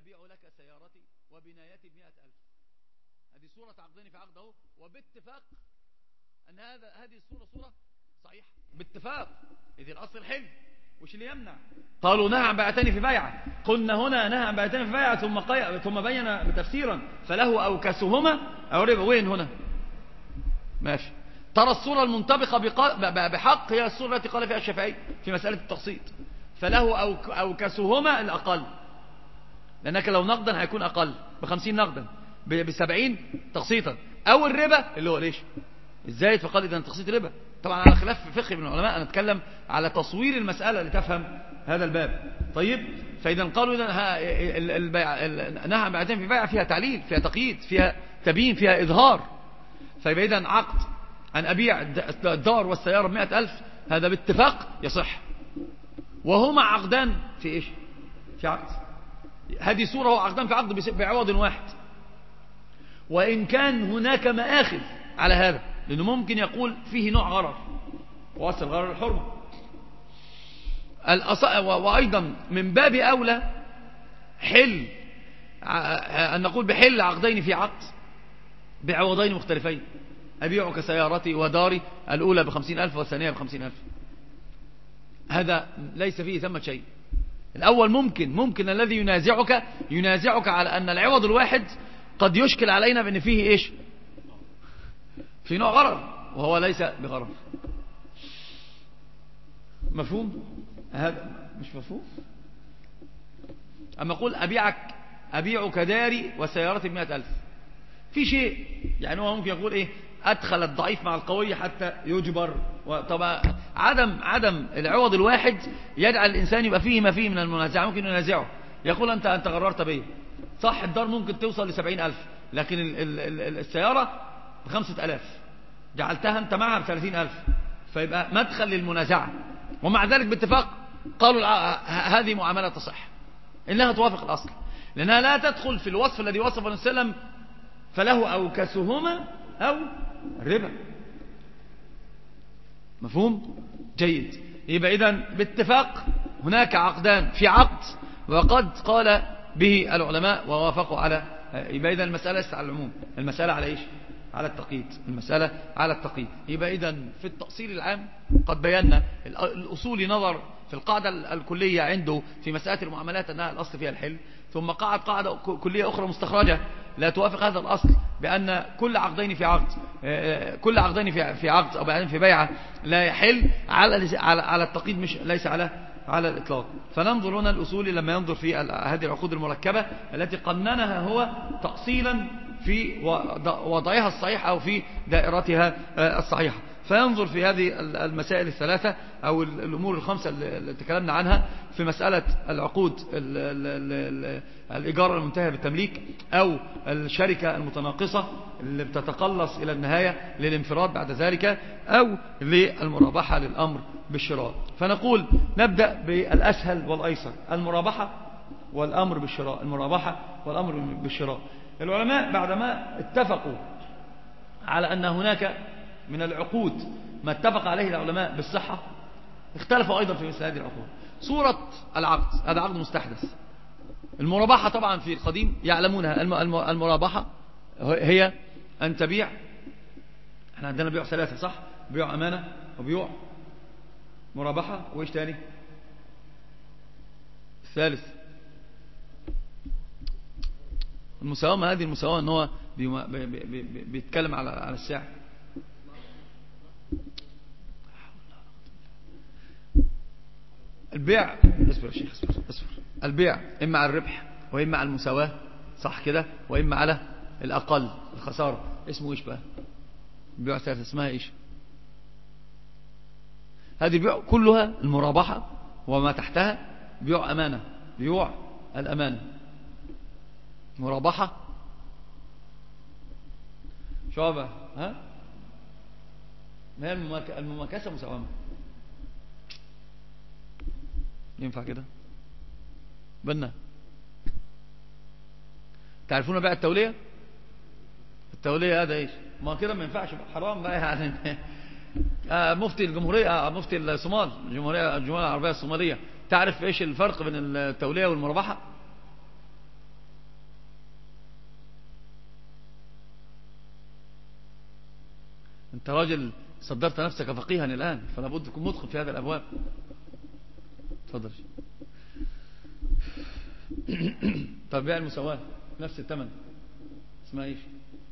أبيع لك سيارتي وبنايتي ب100,000. هذه صورة عقدين في عقد اهو، وباتفاق أن هذه الصورة صورة صحيحة باتفاق، إذ الأصل الحل. وش اللي يمنع؟ قالوا نهى عن بيعتين في بيعة. قلنا هنا نهى عن بيعتين في بيعة ثم بين تفسيرا فله أو كسهما أو ربا. وين هنا؟ ماشي. ترى الصورة المنطبقة بحق هي الصورة التي قال فيها الشافعي في مسألة التقسيط، فله أو كسهما الأقل، لأنك لو نقدا هيكون أقل ب50 نقدا، ب70 تقسيطا، أو الربا اللي هو ليش الزايد، فقال إذا تقسيط ربا. طبعا على خلاف فقهي من العلماء، أنا أتكلم على تصوير المسألة لتفهم هذا الباب. طيب، فإذا قالوا نهى عن بيعتين في بيعة فيها تعليل، فيها تقييد، فيها تبيين، فيها إظهار. فيبقى إذا عقد أن أبيع الدار والسيارة ب100,000 هذا باتفاق يصح، وهما عقدان في إيش؟ في عقد. هذه صورة هو عقدان في عقد بعوض واحد، وإن كان هناك مآخذ على هذا، لأنه ممكن يقول فيه نوع غرر، وأصل غرر الحرمة. وأيضا من باب أولى حل أن نقول بحل عقدين في عقد بعوضين مختلفين. أبيعك سيارتي وداري، الأولى ب50,000 والثانية ب50,000. هذا ليس فيه ثمة شيء. الأول ممكن الذي ينازعك على أن العوض الواحد قد يشكل علينا بأن فيه إيش؟ في نوع غرر، وهو ليس بغرر. مفهوم؟ هذا مش مفهوم. أما أقول أبيعك داري وسيارتي ب100,000، في شيء يعني هو ممكن يقول إيه؟ أدخل الضعيف مع القوي حتى يجبر. طبعا عدم العوض الواحد يجعل الإنسان يبقى فيه ما فيه من المنازعة. ممكن ينازعه، يقول أنت غررت بي، صح الدار ممكن توصل ل70,000، لكن السيارة ب5,000 جعلتها أنت معها ب30,000، فيبقى مدخل للمنازعة. ومع ذلك باتفاق قالوا هذه معاملة تصح إنها توافق الأصل، لأنها لا تدخل في الوصف الذي وصفه النبي صلى الله عليه وسلم فله أو كسهما أو ربا. مفهوم؟ جيد. يبقى إذن باتفاق هناك عقدان في عقد، وقد قال به العلماء ووافقوا على. يبقى إذن المسألة ليست على العموم، المسألة على إيش؟ على التقييد. المسألة على التقييد. يبقى إذن في التأصيل العام قد بينا الأصول نظر في القاعدة الكلية عنده في مسألة المعاملات أنها الأصل فيها الحل، ثم قاعدة كلية أخرى مستخرجة لا توافق هذا الأصل، بأن كل عقدين في عقد أو بعدين في بيعة لا يحل على التقييد، مش ليس على الإطلاق. فننظر هنا الأصول لما ينظر في هذه العقود المركبة التي قننها هو تأصيلا في وضعها الصحيح أو في دائرتها الصحيحة، فينظر في هذه المسائل الثلاثة أو الأمور الخمسة اللي تكلمنا عنها في مسألة العقود، الإيجار المنتهية بالتمليك، أو الشركة المتناقصة اللي بتتقلص إلى النهاية للانفراد بعد ذلك، أو للمرابحة للأمر بالشراء. فنقول نبدأ بالأسهل والأيسر، المرابحة والأمر بالشراء. المرابحة والأمر بالشراء. العلماء بعدما اتفقوا على أن هناك من العقود ما اتفق عليه العلماء بالصحة، اختلفوا أيضا في مثل هذه العقود. صورة العقد، هذا عقد مستحدث. المرابحة طبعا في القديم يعلمونها. المرابحة هي أن تبيع، احنا عندنا بيع ثلاثة صح؟ بيع أمانة وبيع مرابحة، وإيش تاني؟ الثالث المساومة. هذه المساومة ان هو بيتكلم على السعر. البيع، اصبر يا شيخ اصبر. البيع اما على الربح واما على المساواة، صح كده، واما على الاقل الخسارة. اسمه ايش بقى؟ البيع الثالث اسمها ايش؟ هذه البيع كلها المرابحة وما تحتها. بيع امانة، بيع الامانة، مرابحة، شعبة، ها؟ ما هي المماكسة مساومة. ينفع كده؟ بنا تعرفون بقى التولية؟ التولية هذا ايش؟ ما كده ما ينفعش، حرام بقى يعني. مفتي الجمهورية، مفتي الصومال، الجمهورية العربية الصومالية، تعرف ايش الفرق بين التولية والمرابحة؟ أنت راجل صدرت نفسك فقيها الآن، فلا بد تكون مدخل في هذا الأبواب. تفضل. طب بيع المساواة نفس الثمن اسمها ايش؟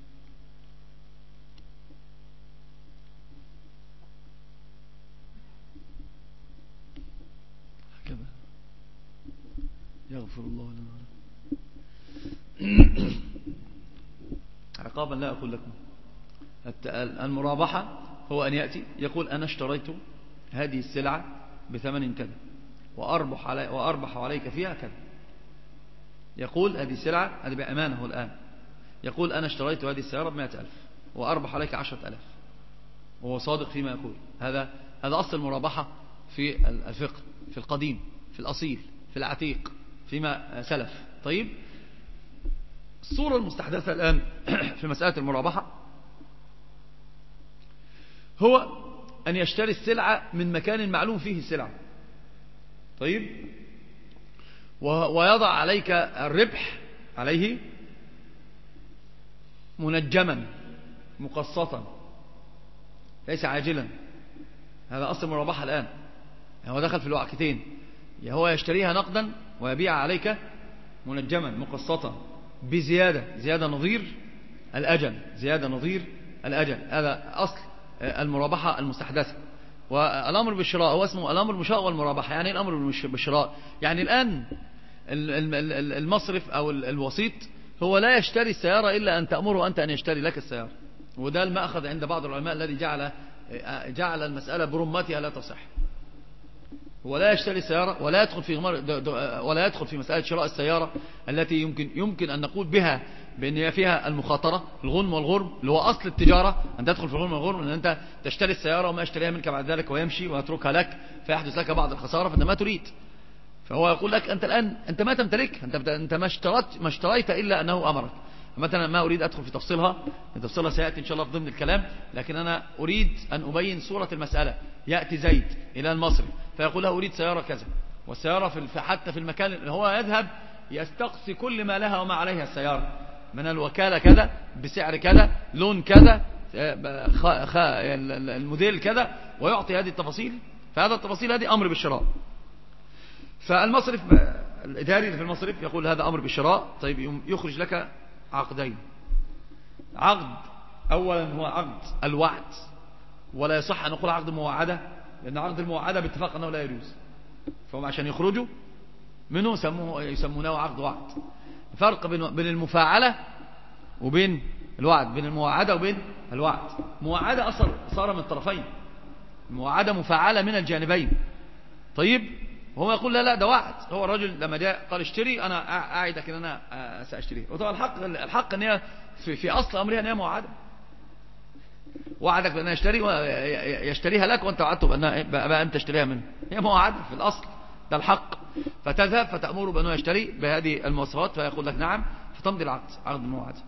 هكذا يغفر الله لنا عقابا لا أقول لكم. المرابحة هو أن يقول أنا اشتريت هذه السلعة بثمن كذا وأربح عليك فيها كذا. يقول هذه السلعة، هذه بأمانه الآن، يقول أنا اشتريت هذه السيارة ب100,000 وأربح عليك 10,000، وهو صادق فيما يقول. هذا أصل المرابحة في الفقه، في القديم، في الأصيل، في العتيق، فيما سلف. طيب، الصورة المستحدثة الآن في مسألة المرابحة هو أن يشتري السلعة من مكان معلوم فيه السلعة. طيب، ويضع عليك الربح عليه منجما مقسطا ليس عاجلا. هذا أصل المرابحة الآن. هو دخل في الوعكتين، هو يشتريها نقدا ويبيع عليك منجما مقسطا زيادة نظير الأجل. هذا أصل المرابحة المستحدثة. والأمر بالشراء هو اسمه الأمر بالشراء والمرابحة. يعني الأمر بالشراء يعني الآن المصرف أو الوسيط هو لا يشتري السيارة إلا أن تأمره أنت أن يشتري لك السيارة. وده المأخذ عند بعض العلماء الذي جعل المسألة برمتها لا تصح. هو لا يشتري السيارة ولا يدخل في مسألة شراء السيارة التي يمكن أن نقول بها بأن هي فيها المخاطرة، الغنم والغرم، اللي هو أصل التجارة. أن تدخل في الغنم والغرم أن أنت تشتري السيارة وما يشتريها منك بعد ذلك ويمشي ويتركها لك فيحدث لك بعض الخسارة فأنت ما تريد. فهو يقول لك أنت الآن أنت ما تمتلك، أنت ما اشتريت إلا أنه أمرك. مثلا ما أريد أدخل في تفصيلها سيأتي إن شاء الله في ضمن الكلام، لكن أنا أريد أن أبين صورة المسألة. يأتي زيد إلى المصري فيقول له أريد سيارة كذا، والسيارة حتى في المكان اللي هو يذهب يستقصي كل ما لها وما عليها السيارة من الوكالة كذا، بسعر كذا، لون كذا، الموديل كذا، ويعطي هذه التفاصيل. فهذا التفاصيل هذه أمر بالشراء. فالمصرف الإداري اللي في المصرف يقول هذا أمر بالشراء. طيب، يخرج لك عقدين. عقد أولا هو عقد الوعد، ولا يصح أن نقول عقد المواعدة، لأن عقد المواعدة باتفاق أنه لا يجوز. فهم عشان يخرجوا منه يسمونه عقد وعد. فرق بين المفاعلة وبين الوعد، بين المواعدة وبين الوعد. مواعدة أصلا صار من الطرفين، المواعدة مفاعلة من الجانبين. طيب، وهو يقول لا ده وعد. هو الرجل لما جاء قال اشتري، أنا أعدك أن أنا سأشتريه. وطبعا الحق أن هي في أصل أمرها أن هي مواعدة. وعدك بأنه يشتريها لك وأنت وعدته بأنها أنت تشتريها منه. هي مواعدة في الأصل، ده الحق. فتذهب فتأمره بأنه يشتري بهذه المواصفات فيقول لك نعم، فتمضي العقد، عقد المواعدة.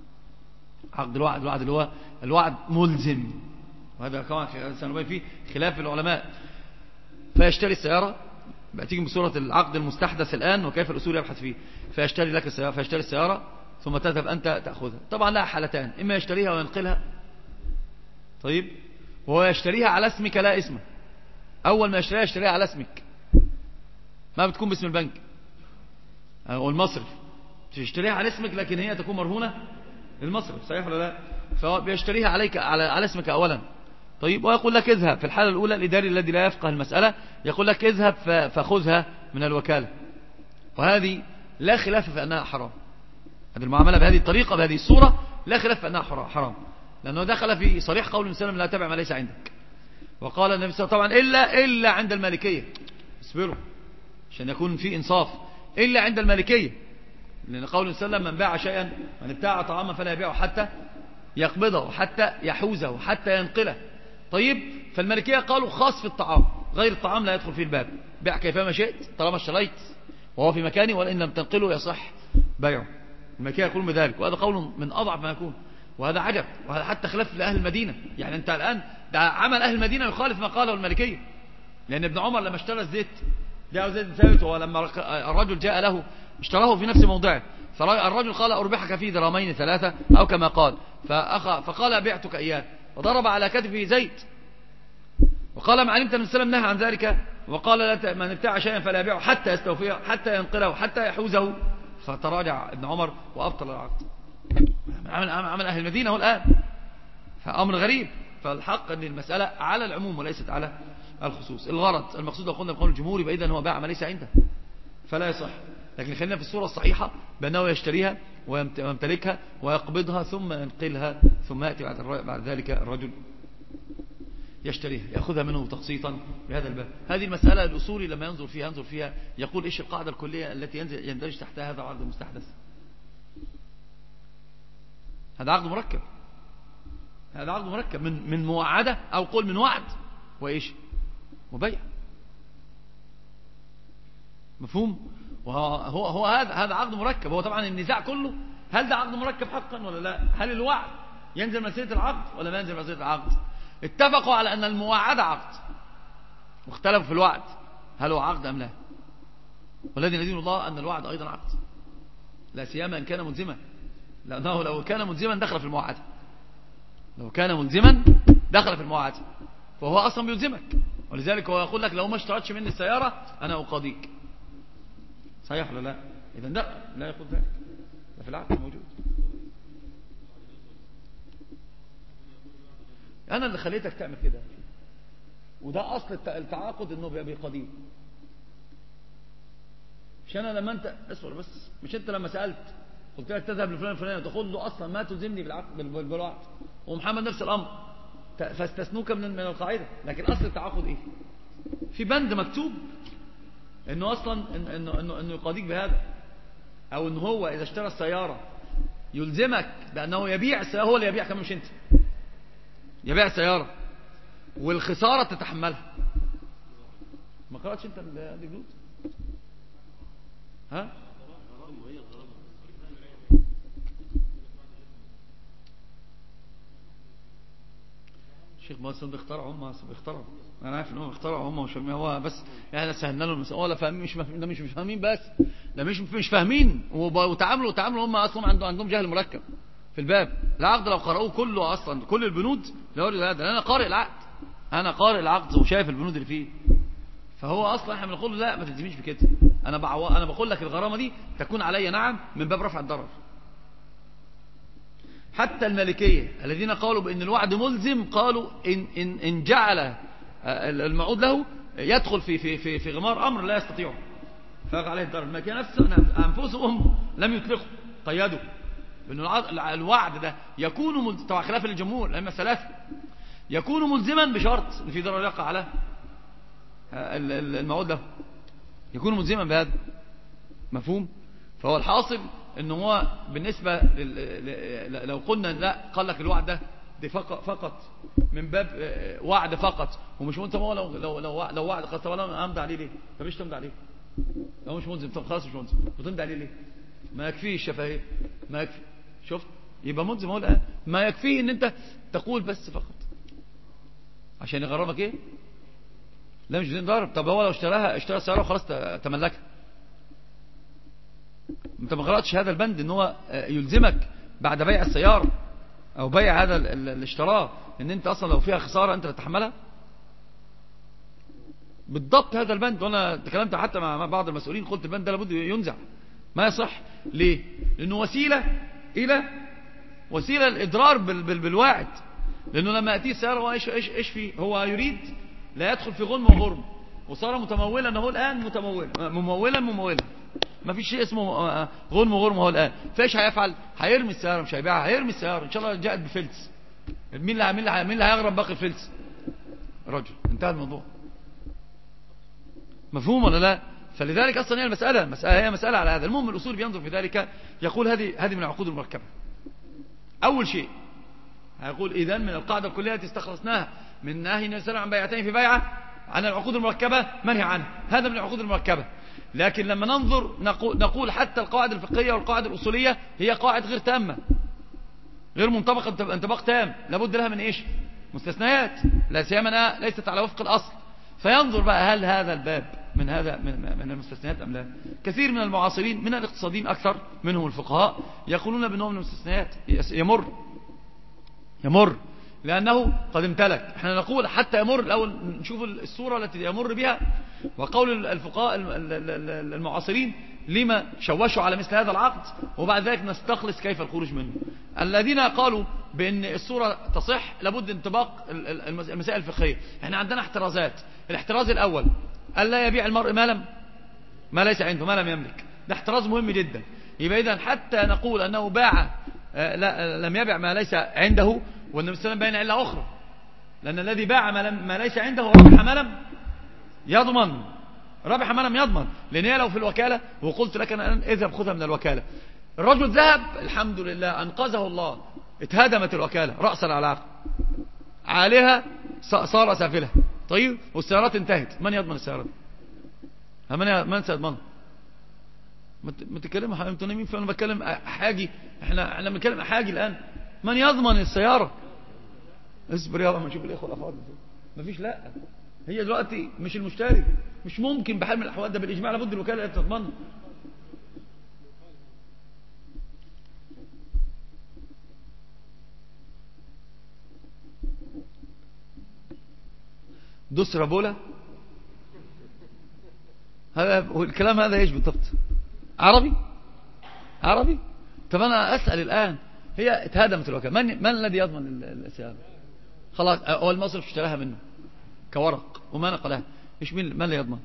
عقد الوعد اللي هو الوعد ملزم، وهذا كمان سنبين فيه خلاف العلماء. فيشتري السيارة، بتيجي بصورة العقد المستحدث الآن وكيف الأصول يبحث فيه. فيشتري السيارة ثم تذهب أنت تأخذها. طبعا لها حالتان، إما يشتريها وينقلها. طيب، وهو يشتريها على اسمك لا اسمه. أول ما يشتريها على اسمك، ما بتكون باسم البنك أو المصرف. تشتريها على اسمك لكن هي تكون مرهونة للمصرف، صحيح ولا لا؟ فهو بيشتريها عليك على اسمك أولا. طيب، ويقول لك اذهب. في الحالة الأولى الإداري الذي لا يفقه المسألة يقول لك اذهب فخذها من الوكالة، وهذه لا خلاف في أنها حرام. هذه المعاملة بهذه الطريقة بهذه الصورة لا خلاف في أنها حرام، لأنه دخل في صريح قول النبي صلى الله عليه وسلم لا تبع ما ليس عندك. وقال النبي صلى الله عليه وسلم طبعا إلا عند المالكية. اصبروا عشان يكون في إنصاف. إلا عند المالكية، لأن قول النبي صلى الله عليه وسلم من باع شيئا، من ابتاع طعاما فلا يبيعه حتى يقبضه، حتى يحوزه، حتى ينقله. طيب، فالمالكية قالوا خاص في الطعام، غير الطعام لا يدخل فيه الباب. بيع كيفما شئت طالما اشتريت وهو في مكاني، ولئن لم تنقله يصح بيعه. المالكية يقولون بذلك، وهذا قول من أضعف ما يكون. وهذا عجب، وهذا حتى خلاف لأهل المدينة. يعني أنت الآن ده عمل أهل المدينة يخالف ما قاله المالكية. لأن ابن عمر لما اشترى الزيت، جاء زيت ثابت، ولما الرجل جاء له اشتراه في نفس موضعه، فالرجل قال أربحك فيه درهمين 3 أو كما قال، فقال بعتك إياه. وضرب على كتفه زيد وقال: ما علمت من سلم نهى عن ذلك، وقال: من ابتاع شيئا فلا يبيعه حتى يستوفيه حتى ينقله حتى يحوزه. فتراجع ابن عمر وأبطل العقد. عمل أهل المدينة هو الآن، فأمر غريب. فالحق أن المسألة على العموم وليست على الخصوص. الغرض المقصود لو قلنا بقول الجمهور يبقى إذن هو باع ما ليس عنده فلا يصح. لكن خلينا في الصورة الصحيحة بأنه يشتريها ويمتلكها ويقبضها ثم ينقلها، ثم يأتي بعد ذلك الرجل يشتريها يأخذها منه تقسيطا بهذا الباب. هذه المسألة الأصولي لما ينظر فيها يقول إيش القاعدة الكلية التي يندرج تحتها هذا عقد مستحدث. هذا عقد مركب، هذا عقد مركب من موعدة أو قول من وعد وإيش وبيع. مفهوم؟ وهو هذا عقد مركب. هو طبعا النزاع كله هل ده عقد مركب حقا ولا لا؟ هل الوعد ينزل مسيرة العقد ولا ما ينزل مسيرة العقد؟ اتفقوا على أن المواعدة عقد واختلفوا في الوعد هل هو عقد أم لا. والذي ندين الله أن الوعد أيضا عقد، لا سيما إن كان ملزما، لأنه لو كان ملزما دخل في المواعدة. لو كان ملزما دخل في المواعدة فهو أصلا بيلزمك. ولذلك هو يقول لك لو ما اشترطش مني السيارة أنا أقاضيك. صحيح ولا لا؟ إذن لا يقول ذلك، ده في العقد موجود. أنا اللي خليتك تعمل كده، وده أصل التعاقد إنه بيقاضيه. مش أنا لما أنت أسفر بس، مش أنت لما سألت قلت لك تذهب لفلان الفلاني وتقول له أصلا ما تلزمني بالوعد، ومحمد نفس الأمر، فاستثنوك من القاعدة. لكن أصل التعاقد إيه؟ في بند مكتوب إنه أصلا إنه يقاضيك بهذا، أو إنه هو إذا اشترى السيارة يلزمك بأنه يبيع السيارة، هو اللي يبيع كمان مش أنت، يبيع السيارة والخسارة تتحملها. ما قرأتش أنت هذه الجلود؟ ها؟ الشيخ مصر بيخترعوا، هم بيخترعوا. انا عارف ان هم بيخترعوا، هم مش هو بس يعني سهلنا له المسألة. ولا فاهمين مش فاهمين بس، ده مش فاهمين وتعاملوا هم اصلا عندهم جهل مركب في الباب. العقد لو قرأوه كله اصلا كل البنود لو هذا، انا قارئ العقد، انا قارئ العقد وشايف البنود اللي فيه. فهو اصلا احنا بنقول له لا ما تلزميش بكده. انا بقول لك الغرامه دي تكون علي نعم من باب رفع الضرر. حتى المالكية الذين قالوا بأن الوعد ملزم قالوا إن جعل المعود له يدخل في غمار أمر لا يستطيعه فيقع عليه الضرر. المالكية أنفسهم لم يطلقوا، قيدوا بأن الوعد ده يكون طبعا خلاف الجمهور الأئمة الثلاثة، يكون ملزما بشرط ان في ضرر يقع على المعود له، يكون ملزما بهذا. مفهوم؟ فهو الحاصل ان هو بالنسبة لو قلنا لا قال لك الوعد ده دي فقط من باب وعد فقط ومش ملزم. هو لو وعد قال طب انا امضي عليه ليه؟ طب ايش تمضي عليه؟ لو مش ملزم طب خلاص مش ملزم، وتمضي عليه ليه؟ ما يكفيه الشفاهية، ما يكفي. شفت؟ يبقى ملزم هو الان، ما يكفيه ان انت تقول بس فقط عشان يغرمك ايه؟ لا مش بدين ضرب. طب هو لو اشترى السيارة وخلاص تملكها، انت ما قرأتش هذا البند ان هو يلزمك بعد بيع السيارة او بيع هذا الاشتراء ان انت اصلا لو فيها خسارة انت تتحملها بالضبط. هذا البند، وانا تكلمت حتى مع بعض المسؤولين قلت البند ده لابد ينزع، ما يصح. ليه؟ لانه وسيلة الإضرار بالواعد. لأنه لما يأتيه السيارة هو إيش فيه؟ هو يريد لا يدخل في غنم وغرم، وصار متمولا أنه الآن ممولا ما في شيء اسمه غنم وغرم هو الآن. فإيش هيفعل؟ هيرمي السيارة، مش هيبيعها، هيرمي السيارة إن شاء الله جاءت بفلس. مين اللي هيغرم باقي الفلس؟ رجل. انتهى الموضوع. مفهوم ولا لا؟ فلذلك أصلا هي مسألة على هذا. المهم الأصول بينظر في ذلك، يقول هذه من العقود المركبة. أول شيء هيقول إذن من القاعدة الكلية التي استخلصناها من نهي النبي عن بيعتين في بيعة عن العقود المركبة منهي عنه، هذا من العقود المركبة. لكن لما ننظر نقول حتى القواعد الفقهية والقواعد الأصولية هي قواعد غير تامة، غير منطبقة انطباق تام، لابد لها من إيش؟ مستثنيات، لا سيما ليست على وفق الأصل. فينظر بقى هل هذا الباب من المستثنيات أم لا. كثير من المعاصرين من الاقتصاديين أكثر منهم الفقهاء يقولون بأنه من المستثنيات، يمر لأنه قد امتلك. احنا نقول حتى يمر الأول، نشوف الصورة التي يمر بها، وقول الفقهاء المعاصرين لما شوشوا على مثل هذا العقد، وبعد ذلك نستخلص كيف الخروج منه. الذين قالوا بأن الصورة تصح لابد انطباق المسائل الفقهية. احنا عندنا احترازات. الاحتراز الأول ألا يبيع المرء ما ليس عنده، ما لم يملك. ده احتراز مهم جدا. يبقى إذن حتى نقول أنه باع لم يبع ما ليس عنده، والنبي صلى الله عليه وسلم بين علة أخرى، لأن الذي باع ما ليس عنده ربح ما لم يضمن. ربح ما لم يضمن، لأن هي لو في الوكالة وقلت لك أنا اذهب خذها من الوكالة، الرجل ذهب الحمد لله أنقذه الله، اتهدمت الوكالة رأسا على عقب، عليها صار سافلة. طيب والسيارات انتهت، من يضمن السيارات؟ من سيضمنها؟ ما تتكلموا انتوا نايمين، فانا بتكلم حاجي. احنا بنتكلم حاجي الان. من يضمن السياره؟ اصبر يابا ما نشوف الاخوه الافاضل. مفيش. لا، هي دلوقتي مش المشتري، مش ممكن بحال من الاحوال، ده بالاجماع لابد الوكاله اللي تضمنها. دسرة بولا، هذا الكلام هذا ايش بالضبط؟ عربي. طب انا اسال الان، هي اتهدمت الوكاله، من الذي يضمن السياره؟ خلاص، هو المصرف اشتراها منه كورق وما نقلها، ايش من اللي يضمن؟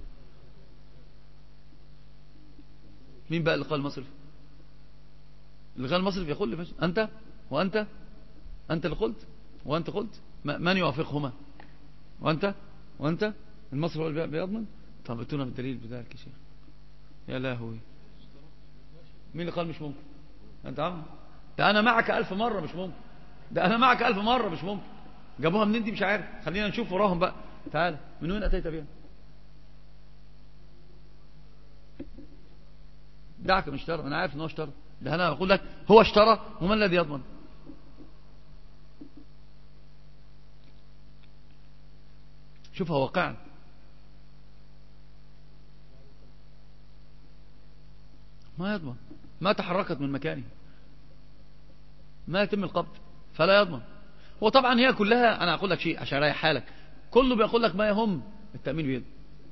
مين بقى اللي قال المصرف؟ اللي قال المصرف يقول لي انت انت اللي قلت، وانت قلت من يوافقهما؟ وانت المصرف هو اللي بيضمن. طب اتونا بالدليل بذلك يا شيخ. يا لهوي، مين اللي قال مش ممكن؟ انت عم ده انا معك 1000 مرة مش ممكن. ده انا معك 1000 مرة مش ممكن. جابوها منين دي مش عارف. خلينا نشوف وراهم بقى. تعال، من وين اتيت بها؟ دعك من اشترى، انا عارف ان هو اشترى. ده انا اقول لك هو اشترى، ومن الذي يضمن؟ شوفها واقعا. ما يضمن، ما تحركت من مكانه، ما يتم القبض، فلا يضمن. وطبعا هي كلها، انا اقول لك شيء عشان اريح حالك، كله بيقول لك ما يهم التأمين بيده،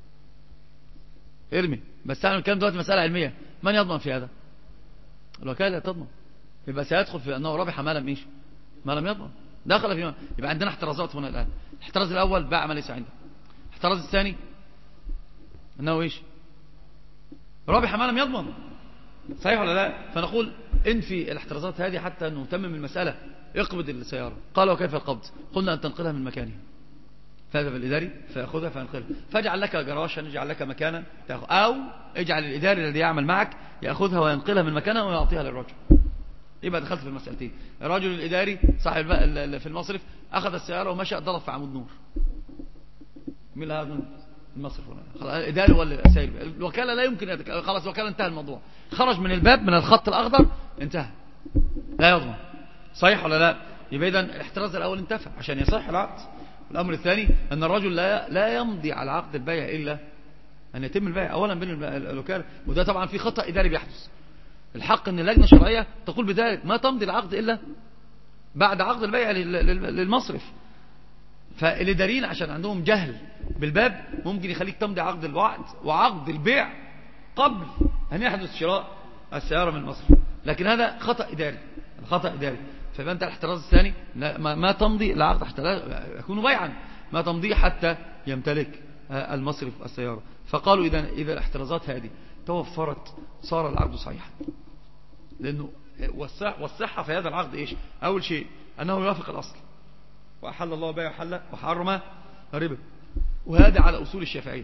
ارمي. بس احنا بنتكلم دلوقتي مسألة علمية. من يضمن في هذا؟ الوكالة تضمن. يبقى سيدخل في انه ربح ما لم يضمن، دخل فيما. يبقى عندنا احترازات هنا الان. الاحتراز الاول باع ما ليس عنده. الاحتراز الثاني انه ايش؟ ربح ما لم يضمن. صحيح ولا لا؟ فنقول انفي الاحترازات هذه حتى نتمم المسألة. اقبض السيارة. قال وكيف القبض؟ قلنا ان تنقلها من مكانها. فاذهب الاداري فياخذها فينقلها، فاجعل لك جراشا، اجعل لك مكانا تاخذ، او اجعل الاداري الذي يعمل معك ياخذها وينقلها من مكانها ويعطيها للرجل. يبقى دخلت في المسألتين. الرجل الاداري صاحب في المصرف اخذ السيارة ومشى ضرب في عمود نور. مين اللي هيضمن؟ المصرف ولا خلاص الاداري ولا سايب الوكاله؟ لا يمكن. خلاص الوكاله انتهى الموضوع، خرج من الباب من الخط الاخضر، انتهى، لا يضمن. صحيح ولا لا؟ يبقى اذا الاحتراز الاول انتفى عشان يصح العقد. الامر الثاني ان الرجل لا يمضي على عقد البيع الا ان يتم البيع اولا بين الوكاله، وده طبعا في خطا اداري بيحدث. الحق ان اللجنه الشرعيه تقول بذلك، ما تمضي العقد الا بعد عقد البيع للمصرف. فالإداريين عشان عندهم جهل بالباب ممكن يخليك تمضي عقد الوعد وعقد البيع قبل أن يحدث شراء السيارة من المصرف. لكن هذا خطأ إداري، فيبقى أنت الاحتراز الثاني ما تمضي العقد حتى يكون بيعا، ما تمضي حتى يمتلك المصرف السيارة. فقالوا إذا الاحترازات هذه توفرت صار العقد صحيحا. لأنه والصحة في هذا العقد إيش؟ أول شيء أنه يوافق الأصل، وأحل الله بيع حل وحرم ربا، وهذا على أصول الشافعية.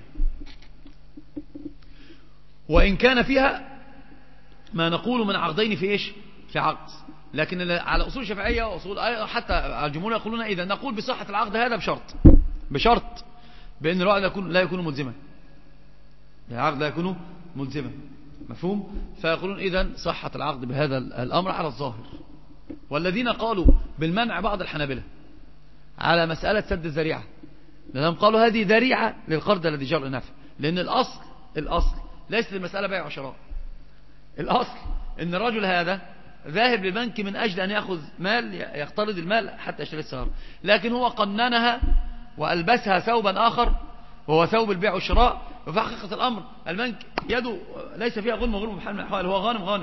وإن كان فيها ما نقول من عقدين في إيش؟ في عقد، لكن على أصول الشافعية وأصول حتى الجمهور يقولون إذا نقول بصحة العقد هذا بشرط بأن العقد لا يكون ملزما، العقد لا يكون ملزما، مفهوم؟ فيقولون إذا صحة العقد بهذا الأمر على الظاهر. والذين قالوا بالمنع بعض الحنابلة على مسألة سد الذريعة، لأنهم قالوا هذه ذريعة للقرض الذي جر نفع، لأن الأصل ليس المسألة بيع وشراء. الأصل إن الرجل هذا ذاهب للبنك من أجل أن يأخذ مال، يقترض المال حتى يشتري السيارة، لكن هو قننها وألبسها ثوبا آخر وهو ثوب البيع والشراء. وفي حقيقة الأمر البنك يده ليس فيها غنم وغنم بحال من الأحوال، هو غانم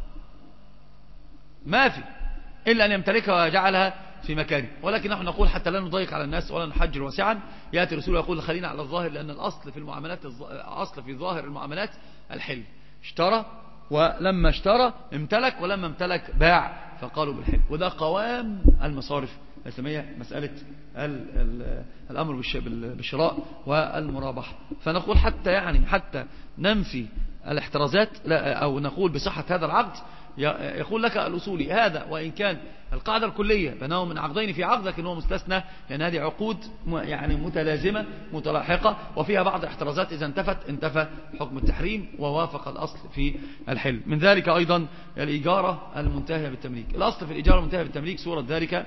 ما في إلا أن يمتلكها ويجعلها في مكانه. ولكن نحن نقول حتى لا نضيق على الناس ولا نحجر واسعا، يأتي رسول يقول خلينا على الظاهر، لأن الأصل في المعاملات أصل في ظاهر المعاملات الحل. اشترى، ولما اشترى امتلك، ولما امتلك باع، فقالوا بالحل. وده قوام المصارف الإسلامية، مسألة الأمر بالشراء والمرابحة. فنقول حتى ننفي الاحترازات، أو نقول بصحة هذا العقد، يقول لك الأصولي هذا وإن كان القاعدة الكلية بأنه من عقدين في عقد، لكن هو مستثنى لأن هذه عقود متلازمة متلاحقة وفيها بعض الاحترازات، إذا انتفى حكم التحريم ووافق الأصل في الحل. من ذلك أيضا الإجارة المنتهية بالتمليك. الأصل في الإجارة المنتهية بالتمليك صورة ذلك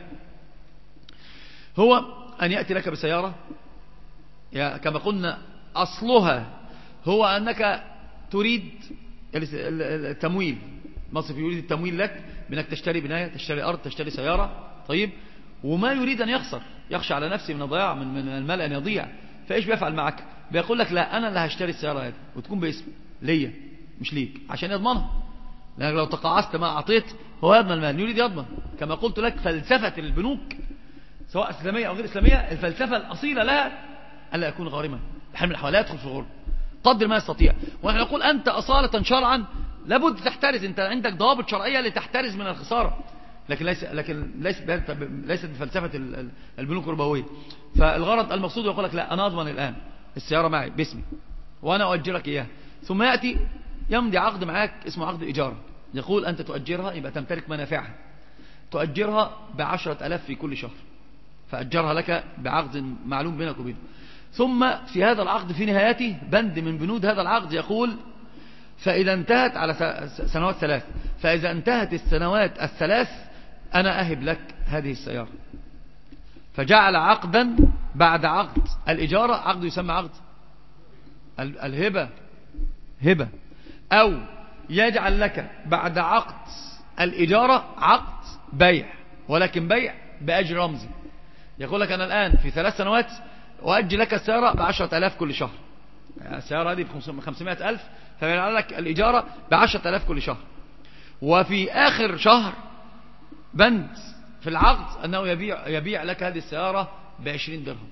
هو أن يأتي لك بسيارة، كما قلنا أصلها هو أنك تريد التمويل، مصرف يريد التمويل لك بأنك تشتري بناية، تشتري أرض، تشتري سيارة. طيب، وما يريد أن يخسر، يخشى على نفسه من الضياع، من المال أن يضيع. فإيش بيفعل معك؟ بيقول لك لا، أنا اللي هشتري السيارة هذه وتكون باسم ليا مش ليك، عشان يضمنها. لأنك لو تقاعست ما أعطيت هو يضمن المال، يريد يضمن. كما قلت لك فلسفة البنوك سواء إسلامية أو غير إسلامية، الفلسفة الأصيلة لها ألا يكون غارما، بحال من الأحوال لا يدخل في الغرم قدر ما يستطيع. ونحن نقول أنت أصالة شرعا لابد تحترز، أنت عندك ضوابط شرعية لتحترز من الخسارة، لكن ليست بفلسفة البنوك الربوية. فالغرض المقصود يقول لك لا، أنا أضمن الآن السيارة معي باسمي وأنا أؤجرك إياها، ثم يأتي يمضي عقد معك اسمه عقد إجارة، يقول أنت تؤجرها يبقى تمتلك منافعها، تؤجرها ب10,000 في كل شهر، فأجرها لك بعقد معلوم بينك وبينه. ثم في هذا العقد في نهايته بند من بنود هذا العقد يقول فإذا انتهت على سنوات 3، فإذا انتهت السنوات 3 أنا أهب لك هذه السيارة. فجعل عقدا بعد عقد الإجارة، عقد يسمى عقد الهبة، هبة، أو يجعل لك بعد عقد الإجارة عقد بيع، ولكن بيع بأجر رمزي. يقول لك أنا الآن في 3 سنوات وأجي لك السيارة ب10,000 كل شهر، السيارة هذه ب500,000، فيجعل لك الإجارة ب10,000 كل شهر. وفي آخر شهر بند في العقد أنه يبيع لك هذه السيارة ب20 درهم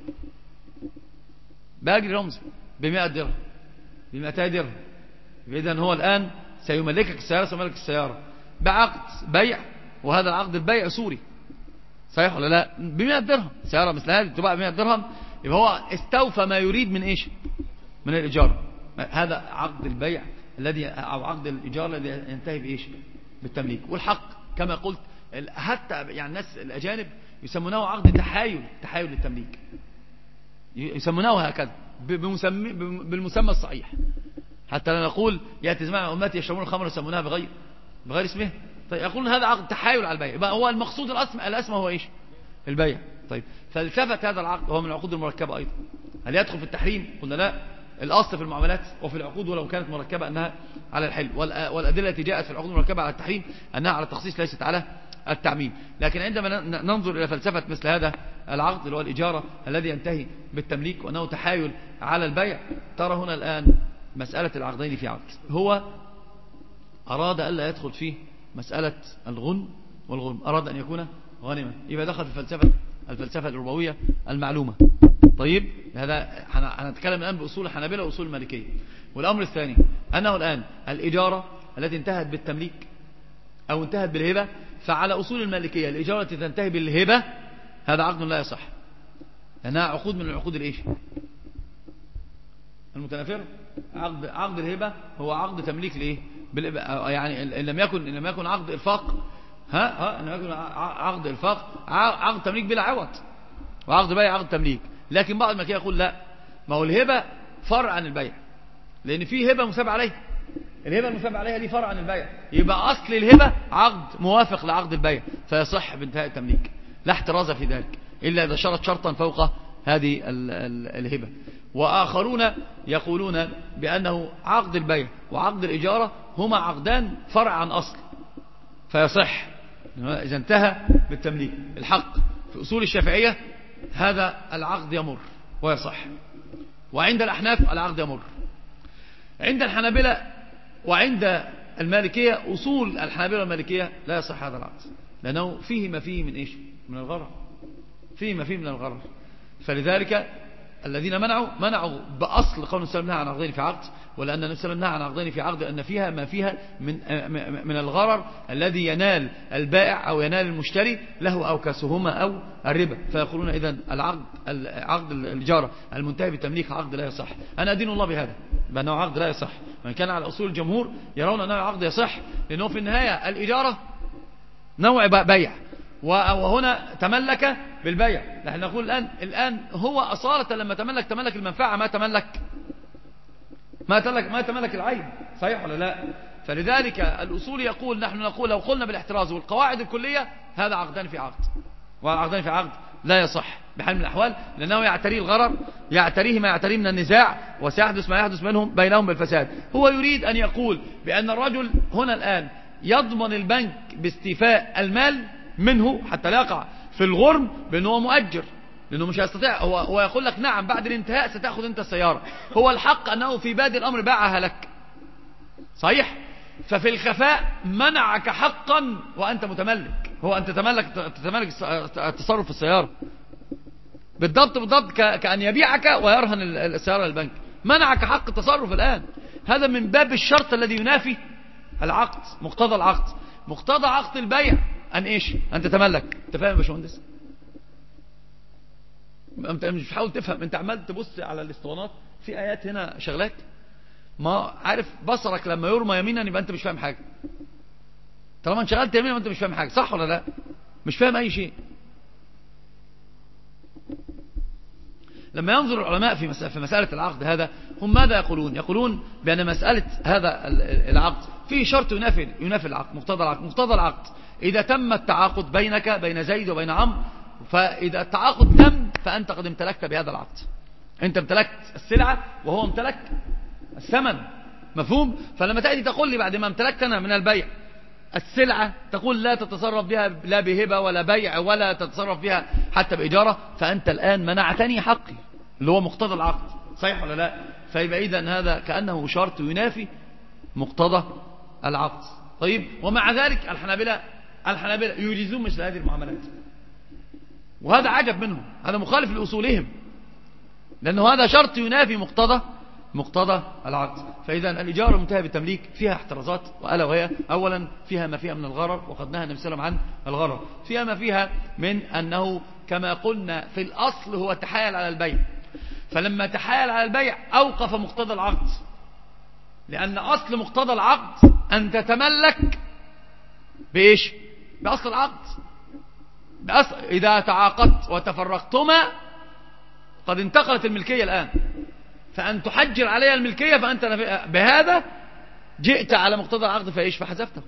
بأجر رمزي، ب100 درهم، ب200 درهم. إذن هو الآن سيملكك السيارة، سيملك السيارة بعقد بيع، وهذا العقد البيع سوري، صحيح ولا لا؟ ب100 درهم سيارة مثل هذه تباع ب100 درهم، يبقى هو استوفى ما يريد من إيش؟ من الإيجار. هذا عقد البيع الذي أو عقد الإيجار الذي ينتهي بإيش؟ بالتمليك. والحق كما قلت حتى يعني الناس الأجانب يسمونه عقد تحايل للتمليك، يسمونه هكذا بالمسمى الصحيح، حتى لا نقول يأتي زمان أمتي يشربون الخمر يسمونها بغير اسمه. طيب يقولون هذا عقد تحايل على البيع، يبقى هو المقصود الأسمى هو إيش؟ البيع. طيب فلسفة هذا العقد هو من العقود المركبة أيضا، هل يدخل في التحريم؟ قلنا لا، الأصل في المعاملات وفي العقود ولو كانت مركبة أنها على الحل، والأدلة التي جاءت في العقود المركبة على التحريم أنها على التخصيص ليست على التعميم. لكن عندما ننظر إلى فلسفة مثل هذا العقد اللي هو الإجارة الذي ينتهي بالتمليك وأنه تحايل على البيع، ترى هنا الآن مسألة العقدين في عقد، هو أراد ألا يدخل فيه مسألة الغنم والغرم، أراد أن يكون غانما، يبقى دخل في الفلسفة الربوية المعلومة. طيب هذا هنتكلم الآن بأصول الحنابلة وأصول المالكية. والأمر الثاني أنه الآن الإجارة التي انتهت بالتمليك أو انتهت بالهبة، فعلى أصول المالكية الإجارة التي تنتهي بالهبة هذا عقد لا يصح، لأنها عقود من العقود الإيش؟ المتنافرة. عقد الهبة هو عقد تمليك لإيه؟ يعني إن لم يكن عقد إرفاق، إن لم يكن عقد إرفاق عقد تمليك بلا عوض، وعقد بيع عقد تمليك. لكن بعض المالكية يقول لا، ما هو الهبة فرع عن البيع، لأن فيه هبة مساب عليها، الهبة المساب عليها دي فرع عن البيع، يبقى أصل الهبة عقد موافق لعقد البيع، فيصح بانتهاء التمليك، لا احتراز في ذلك إلا إذا شرط شرطا فوق هذه الهبة. وآخرون يقولون بأنه عقد البيع وعقد الإجارة هما عقدان فرع عن أصل، فيصح إذا انتهى بالتمليك. الحق في أصول الشافعية هذا العقد يمر ويصح، وعند الأحناف العقد يمر. عند الحنابلة وعند المالكية، أصول الحنابلة والمالكية لا يصح هذا العقد، لأنه فيه ما فيه من إيش؟ من الغرر، فيه ما فيه من الغرر. فلذلك الذين منعوا بأصل قول النبي نهى عن عقدين في عقد، ولأن النبي نهى عن عقدين في عقد أن فيها ما فيها من الغرر الذي ينال البائع أو ينال المشتري له أو كسهما أو الربا. فيقولون إذن عقد الإجارة المنتهي بالتمليك عقد لا يصح. أنا أدين الله بهذا، بأنه عقد لا يصح. من كان على أصول الجمهور يرون أنه عقد يصح، لأنه في النهاية الإجارة نوع بيع، وهنا تملك بالبيع. نحن نقول الآن هو أصالة لما تملك المنفعة، ما تملك العين، صحيح ولا لا؟ فلذلك الأصول نحن نقول لو قلنا بالاحتراز والقواعد الكلية هذا عقدان في عقد، والعقدان في عقد لا يصح بحال من الأحوال، لأنه يعتريه الغرر، يعتريه ما يعتريه من النزاع، وسيحدث ما يحدث بينهم بالفساد. هو يريد أن يقول بأن الرجل هنا الآن يضمن البنك باستيفاء المال منه حتى لا يقع في الغرم بأنه هو مؤجر، لأنه مش هيستطيع. هو يقول لك نعم بعد الانتهاء ستأخذ أنت السيارة. هو الحق أنه في بادئ الأمر باعها لك، صحيح؟ ففي الخفاء منعك حقا وأنت متملك. هو أنت تتملك التصرف في السيارة بالضبط كأن يبيعك ويرهن السيارة للبنك. منعك حق التصرف الآن. هذا من باب الشرط الذي ينافي العقد، مقتضى العقد. مقتضى عقد البيع أن إيش؟ أن تتملك. أنت فاهم يا باشمهندس؟ أنت مش بتحاول تفهم، أنت عمال تبص على الاسطوانات في آيات هنا شغلات، ما عارف بصرك لما يرمى يمينا يبقى أنت مش فاهم حاجة. طالما انشغلت يمينا أنت مش فاهم حاجة، صح ولا لا؟ مش فاهم أي شيء. لما ينظر العلماء في مسألة العقد هذا، هم ماذا يقولون؟ يقولون بأن مسألة هذا العقد فيه شرط ينافي العقد، مقتضى العقد إذا تم التعاقد بين زيد وبين عمرو، فإذا التعاقد تم فأنت قد امتلكت بهذا العقد. أنت امتلكت السلعة وهو امتلك الثمن، مفهوم؟ فلما تأتي تقول لي بعد ما امتلكت أنا من البيع السلعة، تقول لا تتصرف بها لا بهبة ولا بيع ولا تتصرف بها حتى بإجارة، فأنت الآن منعتني حقي اللي هو مقتضى العقد، صحيح ولا لا؟ فيبقى إذن هذا كأنه شرط ينافي مقتضى العقد. طيب، ومع ذلك الحنابلة يجيزون مثل هذه المعاملات، وهذا عجب منهم، هذا مخالف لأصولهم، لأنه هذا شرط ينافي مقتضى العقد. فإذا الإجارة المنتهية بالتمليك فيها احترازات، وألا وهي أولا فيها ما فيها من الغرر، وقد نهى النبي صلى الله عليه وسلم عن الغرر. فيها ما فيها من أنه كما قلنا في الأصل هو تحايل على البيع، فلما تحايل على البيع أوقف مقتضى العقد، لأن أصل مقتضى العقد أن تتملك بإيش؟ بأصل العقد. إذا تعاقدت وتفرقتما قد انتقلت الملكية الآن، فأن تحجر عليها الملكية، فأنت بهذا جئت على مقتضى العقد فإيش؟ فحذفته.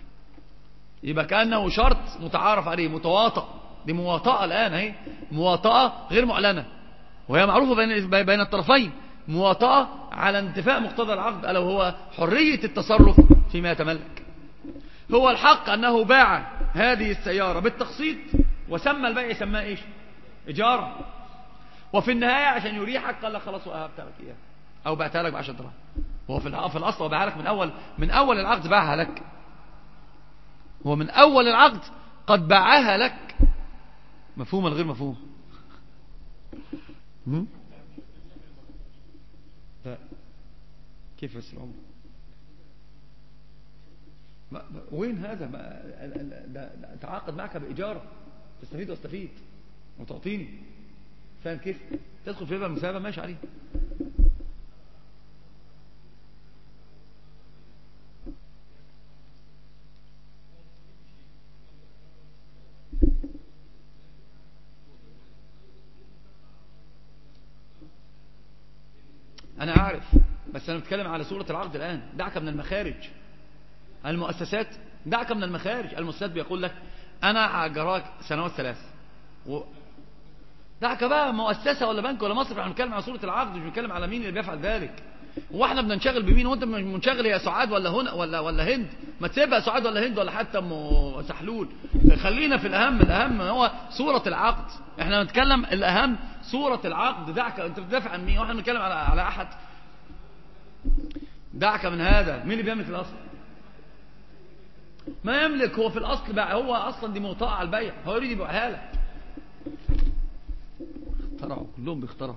يبقى كأنه شرط متعارف عليه، متواطئ. دي مواطأة الآن، هي مواطأة غير معلنة، وهي معروفة بين الطرفين، مواطأة على انتفاء مقتضى العقد، ألا وهو حرية التصرف فيما يتملك. هو الحق أنه باع هذه السيارة بالتقسيط، وسمى البيع سماه إيش؟ إجارة. وفي النهاية عشان يريحك قال لك خلاص وأهبتها لك إياها، أو بعتها لك ب10 دراهم. هو في الأصل وباعها لك من أول العقد، باعها لك. هو من أول العقد قد باعها لك. مفهوم ولا غير مفهوم؟ كيف بس العمر؟ وين هذا؟ تعاقد معك بإجارة، تستفيد واستفيد وتعطيني، فاهم كيف؟ تدخل في ربا المسابقة ماشي عليه. أنا عارف، بس أنا بتكلم على صورة العقد الآن. دعك من المخارج، المؤسسات، دعك من المخارج. المؤسسات بيقول لك أنا هأجرك سنوات 3 دعك بقى مؤسسة ولا بنك ولا مصرف. احنا بنتكلم على صورة العقد، مش بنتكلم على مين اللي بيفعل ذلك. واحنا بننشغل بمين وانت منشغل يا سعاد ولا هنا ولا هند ما تسيبها سعاد ولا هند ولا حتى ام سحلول. خلينا في الأهم هو صورة العقد. احنا بنتكلم الأهم صورة العقد. دعك انت بتدافع عن مين؟ واحنا بنتكلم على أحد. دعك من هذا. مين اللي بيملك الأصل؟ ما يملك. هو في الأصل بقى هو أصلا دي موطأة على البيع، هو يريد يبيعها لك. اخترعوا كلهم بيخترعوا.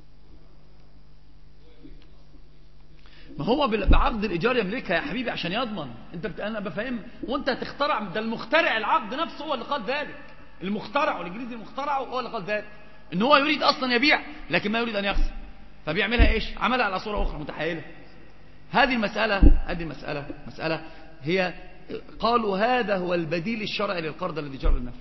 ما هو بعقد الإيجار يملكها يا حبيبي عشان يضمن. أنا بفهم وأنت هتخترع. ده المخترع العقد نفسه هو اللي قال ذلك. المخترع والإنجليزي المخترع هو اللي قال ذلك، إن هو يريد أصلا يبيع لكن ما يريد أن يخسر، فبيعملها إيش؟ عملها على صورة أخرى متحايلة. هذه مسألة هي قالوا هذا هو البديل الشرعي للقرض الذي جر النفع.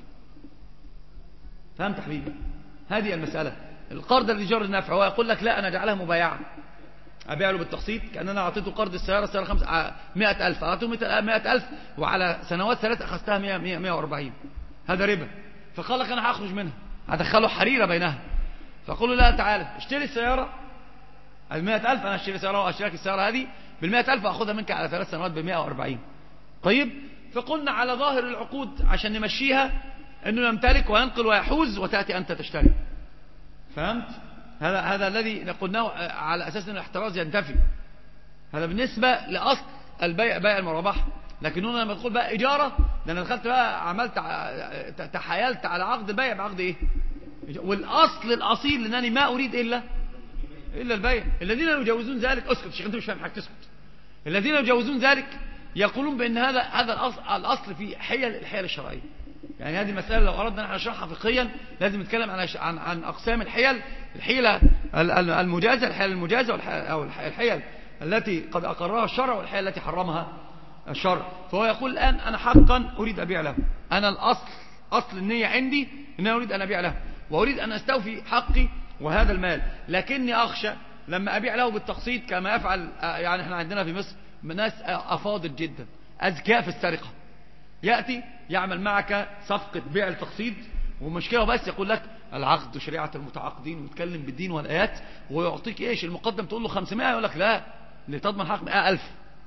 فهمت حبيبي؟ هذه المسألة. القرض الذي جر النفع هو يقول لك لا أنا جعلها مبايعة، أبيع له بالتقسيط كأن أنا أعطيته قرض السيارة 100,000، أعطيته 100,000 وعلى سنوات 3 أخذتها 140. هذا ربا. فقال لك أنا هخرج منها، هدخله حريرة بينها. فقل له لا تعالى اشتري السيارة 100,000، أنا اشتري سيارة وأشتريك السيارة هذه 100,000 وأخذها منك على 3 سنوات 140. طيب، فقلنا على ظاهر العقود عشان نمشيها أنه يمتلك وينقل ويحوز وتأتي أنت تشتري. فهمت؟ هذا الذي قلناه على أساس أن الاحتراز ينتفي. هذا بالنسبة لأصل البيع، بيع المرابحة. لكن هنا لما تقول بقى إجارة، ده أنا دخلت بقى عملت تحايلت على عقد البيع بعقد إيه؟ والأصل الأصيل أنني ما أريد إلا البيع. الذين يجوزون ذلك، اسكت شيخ أنت مش فاهم حاجة، تسكت. الذين يجوزون ذلك يقولون بأن هذا الأصل في الحيل الشرعية. يعني هذه مسألة لو أردنا أن نشرحها فقهيا لازم نتكلم عن أقسام الحيل. الحيلة المجازة، الحيل المجازة، أو الحيل التي قد أقرها الشرع، والحيل التي حرمها الشرع. فهو يقول الآن أنا حقا أريد أبيع له. أنا أصل النية عندي أن أنا أريد أن أبيع له وأريد أن أستوفي حقي وهذا المال، لكني أخشى لما أبيع له بالتقسيط كما يفعل. يعني احنا عندنا في مصر ناس أفاضل جدا أذكياء في السرقة، يأتي يعمل معك صفقة بيع التقسيط ومشكلة بس يقول لك العقد وشريعة المتعاقدين ويتكلم بالدين والآيات ويعطيك إيش المقدم، تقول له 500 يقول لك لا لتضمن حق 100,000.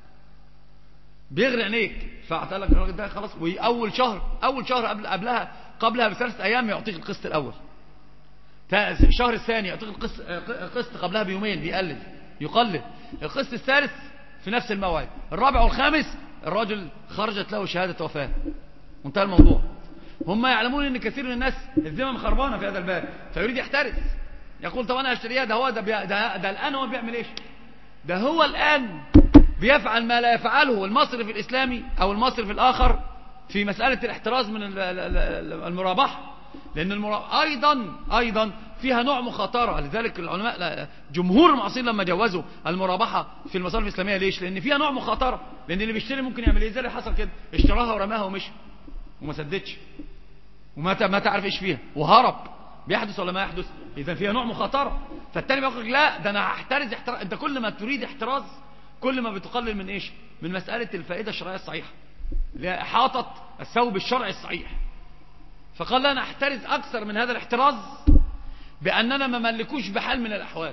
بيغري عينيك. فاعتقل لك الراجل ده خلاص. وأول شهر قبلها ب3 أيام يعطيك القسط الأول. الشهر الثاني يعطيك القسط قبلها بيومين، يقلل القسط الثالث في نفس الموعد. الرابع والخامس الراجل خرجت له شهادة وفاة، وانتهى الموضوع. هم يعلمون ان كثير من الناس الذمم خربانه في هذا الباب، فيريد يحترس. يقول طب انا اشتريها. ده الان هو بيعمل ايش؟ ده هو الان بيفعل ما لا يفعله المصرف الاسلامي او المصرف الاخر في مسألة الاحتراز من المرابحة. لان ايضا فيها نوع مخاطرة. لذلك العلماء جمهور المعاصرين لما جوزوا المرابحة في المصارف الإسلامية، ليش؟ لأن فيها نوع مخاطرة. لأن اللي بيشتري ممكن يعمل إيه؟ زي اللي حصل كده، اشتراها ورماها ومشي وما سددش وما تعرف إيش فيها وهرب. بيحدث ولا ما يحدث؟ إذا فيها نوع مخاطرة. فالتاني بيقول لك لا ده أنا هحترز أنت كل ما تريد احتراز كل ما بتقلل من إيش؟ من مسألة الفائدة الشرعية الصحيحة اللي هي إحاطة الثوب الشرعي الصحيح. فقال لا أنا أحترز أكثر من هذا الاحتراز بأننا ما ملكوش بحال من الأحوال.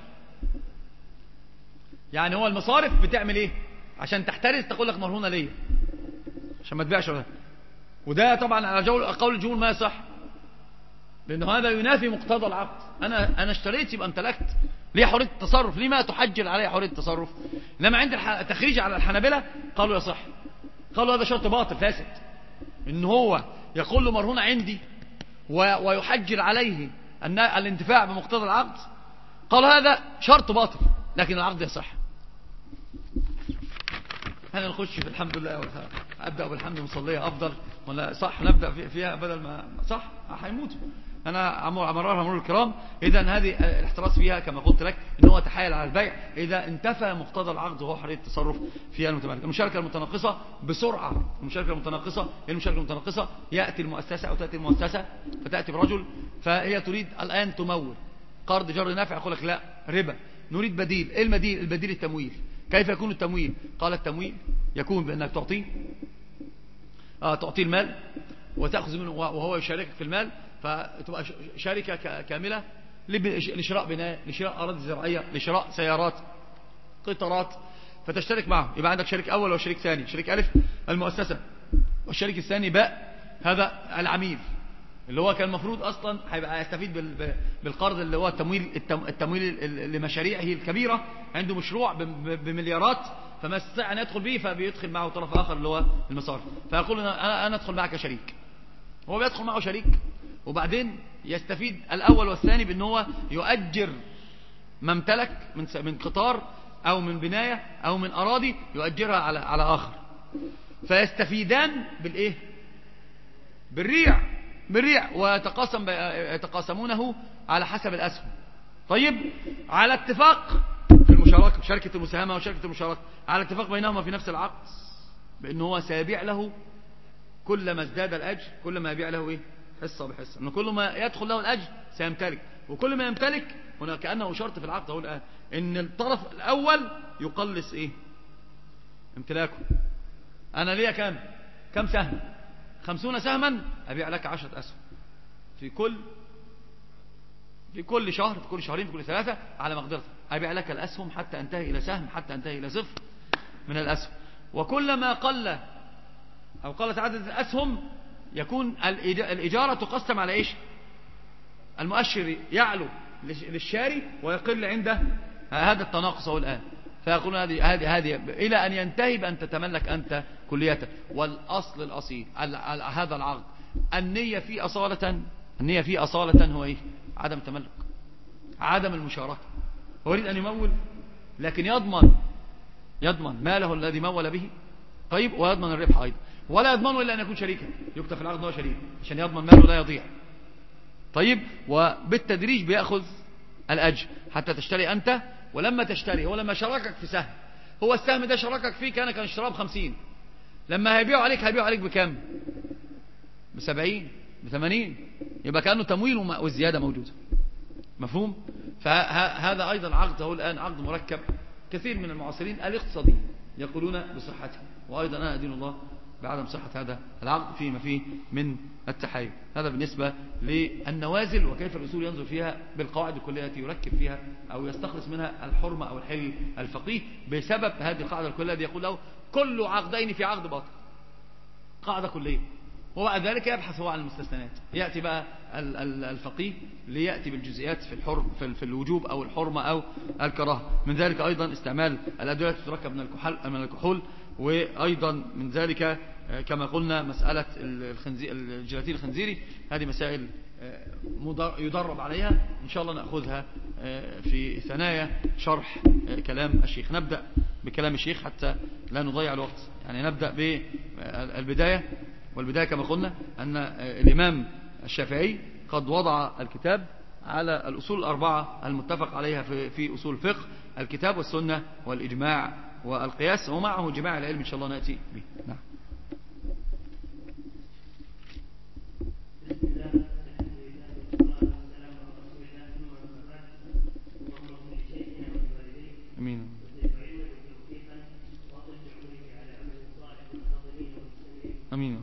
يعني هو المصارف بتعمل إيه عشان تحترز؟ تقول لك مرهونة ليه عشان ما تبيعش ولا. وده طبعا على قول الجمهور ما يصح، لأنه هذا ينافي مقتضى العقد. أنا اشتريت يبقى امتلكت، ليه حرية التصرف؟ ليه ما تحجر علي حرية التصرف؟ إنما عند التخريج على الحنابلة قالوا يصح، قالوا هذا شرط باطل فاسد، إن هو يقول له مرهونة عندي ويحجر عليه أن الانتفاع بمقتضى العقد. قال هذا شرط باطل لكن العقد يصح. هل نخش في الحمد لله أبدأ بالحمد مصلية أفضل ولا صح نبدأ فيها بدل ما صح هيموتوا؟ أنا أمررها مرور الكرام. إذا هذه الاحتراس فيها كما قلت لك إن هو تحايل على البيع إذا انتفى مقتضى العقد وهو حرية التصرف في المتملك. المشاركة المتناقصة بسرعة. المشاركة المتناقصة هي المشاركة المتناقصة. يأتي المؤسسة أو تأتي المؤسسة فتأتي برجل فهي تريد الآن تمول قرض جر نافع، يقول لك لا ربا، نريد بديل. إيه المديل؟ البديل التمويل. كيف يكون التمويل؟ قال التمويل يكون بأنك تعطيه المال وتأخذ منه وهو يشاركك في المال، فتبقى شركة كاملة لشراء بناء، لشراء أراضي زراعية، لشراء سيارات، قطارات. فتشترك معه، يبقى عندك شريك أول وشريك ثاني. شريك ألف المؤسسة، والشريك الثاني باء هذا العميل اللي هو كان المفروض أصلا هيبقى يستفيد بالقرض اللي هو التمويل لمشاريعه الكبيرة. عنده مشروع بمليارات فما استطاع أن يدخل به، فبيدخل معه طرف آخر اللي هو المصارف، فيقول أنا أدخل معك شريك. هو بيدخل معه شريك، وبعدين يستفيد الأول والثاني بأن هو يؤجر ما امتلك من قطار أو من بناية أو من أراضي، يؤجرها على آخر، فيستفيدان بالإيه؟ بالريع، ويتقاسمونه على حسب الأسهم. طيب، على اتفاق في المشاركة، شركة المساهمة وشركة المشاركة، على اتفاق بينهما في نفس العقد بأنه هو سيبيع له كل ما ازداد الأجر، كل ما يبيع له إيه؟ حصة بحصة، أنه كل ما يدخل له الأجر سيمتلك، وكل ما يمتلك هنا كأنه شرط في العقد أقول الآن إن الطرف الأول يقلص إيه؟ امتلاكه. أنا ليا كم سهم؟ 50 سهما، أبيع لك 10 أسهم في كل شهر، في كل شهرين، في كل ثلاثة، على مقدرتك أبيع لك الأسهم حتى أنتهي إلى سهم، حتى أنتهي إلى صفر من الأسهم. وكلما قل أو قلت عدد الأسهم يكون الإجارة تقسم على إيش؟ المؤشر يعلو للشاري ويقل عنده هذا التناقص هو الآن. فيقولون هذه إلى أن ينتهي بأن تتملك أنت كليته. والأصل الأصيل هذا العقد النية فيه أصالة هو إيه؟ عدم التملك، عدم المشاركة. هو يريد أن يمول لكن يضمن ماله الذي مول به، طيب، ويضمن الربح أيضا، ولا يضمنه إلا أن يكون شريكا، يكتب في العقد هو شريك عشان يضمن ماله لا يضيع. طيب، وبالتدريج بيأخذ الأجر حتى تشتري أنت. ولما تشتري، هو لما شاركك في سهم، هو السهم ده شاركك فيه كان اشتراه ب50، لما هيبيعوا عليك بكام؟ ب70، ب80، يبقى كأنه تمويل والزيادة موجودة. مفهوم؟ فهذا أيضا عقد هو الآن عقد مركب. كثير من المعاصرين الاقتصاديين يقولون بصحته، وأيضا أنا أدين الله بعدم صحة هذا العقد فيما فيه من التحايل. هذا بالنسبة للنوازل وكيف الأصول ينظر فيها بالقواعد الكلية التي يركب فيها أو يستخلص منها الحرمة أو الحل الفقيه بسبب هذه القاعدة الكلية التي يقول له كل عقدين في عقد باطل، قاعدة كلية. وبعد ذلك يبحث هو عن المستثنات. يأتي بقى الفقيه ليأتي بالجزئيات في الوجوب أو الحرمة أو الكراهة. من ذلك أيضا استعمال الأدوية التي تركب من الكحول، وأيضا من ذلك كما قلنا مسألة الجيلاتين الخنزيري. هذه مسائل يدرب عليها إن شاء الله نأخذها في ثنايا شرح كلام الشيخ. نبدأ بكلام الشيخ حتى لا نضيع الوقت. يعني نبدأ بالبداية، والبداية كما قلنا أن الإمام الشافعي قد وضع الكتاب على الأصول الأربعة المتفق عليها في أصول الفقه: الكتاب والسنة والإجماع والقياس، ومعه جماع العلم إن شاء الله نأتي به. نعم. أمين. أمين.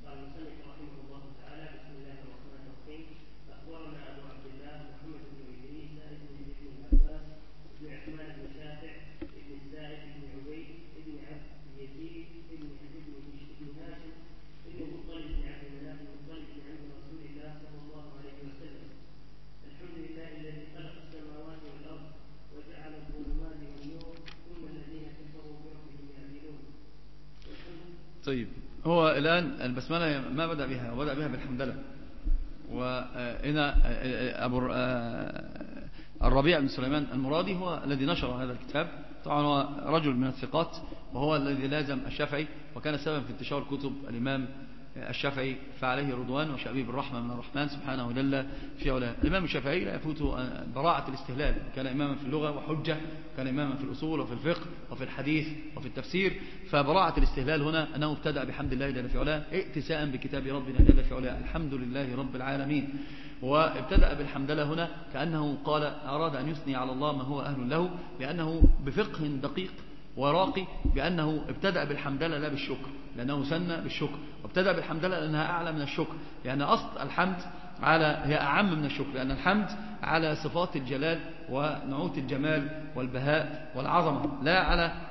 طيب، هو الآن البسملة ما بدأ بها، وبدأ بها بالحمدلله. وهنا أبو الربيع بن سليمان المرادي هو الذي نشر هذا الكتاب. طبعا هو رجل من الثقات، وهو الذي لازم الشافعي وكان سببا في انتشار كتب الإمام الشافعي فعليه رضوان وشأبيه بالرحمة من الرحمن سبحانه وجل في علاه. الإمام الشافعي لا يفوته براعة الاستهلال، كان إماما في اللغة وحجة، كان إماما في الأصول وفي الفقه وفي الحديث وفي التفسير. فبراعة الاستهلال هنا أنه ابتدأ بحمد الله جل في علاه ائتساء بكتاب ربنا جل في علاه، الحمد لله رب العالمين. وابتدأ بالحمدلله هنا كأنه قال أراد أن يثني على الله ما هو أهل له، لأنه بفقه دقيق وراقي بأنه ابتدأ بالحمدلله لا بالشكر، لأنه سنى بالشكر، وابتدأ بالحمدلله لأنها أعلى من الشكر، لأن أصل الحمد هي أعم من الشكر، لأن الحمد على صفات الجلال ونعوت الجمال والبهاء والعظمة، لا على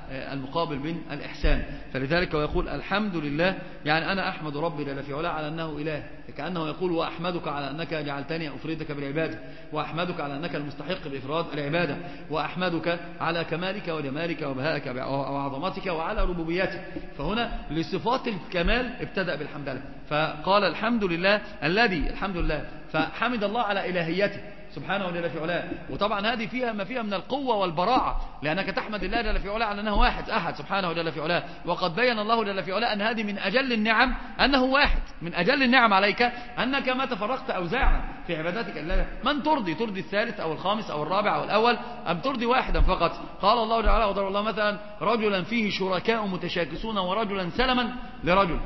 المقابل من الإحسان. فلذلك ويقول الحمد لله، يعني أنا أحمد ربي جل في علاه على أنه إله، كأنه يقول وأحمدك على أنك جعلتني أفردك بالعبادة، وأحمدك على أنك المستحق بإفراد العبادة، وأحمدك على كمالك وجمالك وبهائك وعظمتك وعلى ربوبيتك. فهنا لصفات الكمال ابتدأ بالحمد لله، فقال الحمد لله الذي، الحمد لله، فحمد الله على إلهيته سبحانه جل في علاه. وطبعا هذه فيها ما فيها من القوة والبراعة، لأنك تحمد الله جل في علاه على أنه واحد أحد سبحانه جل في علاه. وقد بين الله جل في علاه أن هذه من أجل النعم أنه واحد، من أجل النعم عليك أنك ما تفرقت أوزاعا في عبادتك الله. من ترضي الثالث أو الخامس أو الرابع أو الأول، أم ترضي واحدا فقط؟ قال الله تعالى وضرب الله مثلا رجلا فيه شركاء متشاكسون ورجلا سلما لرجل،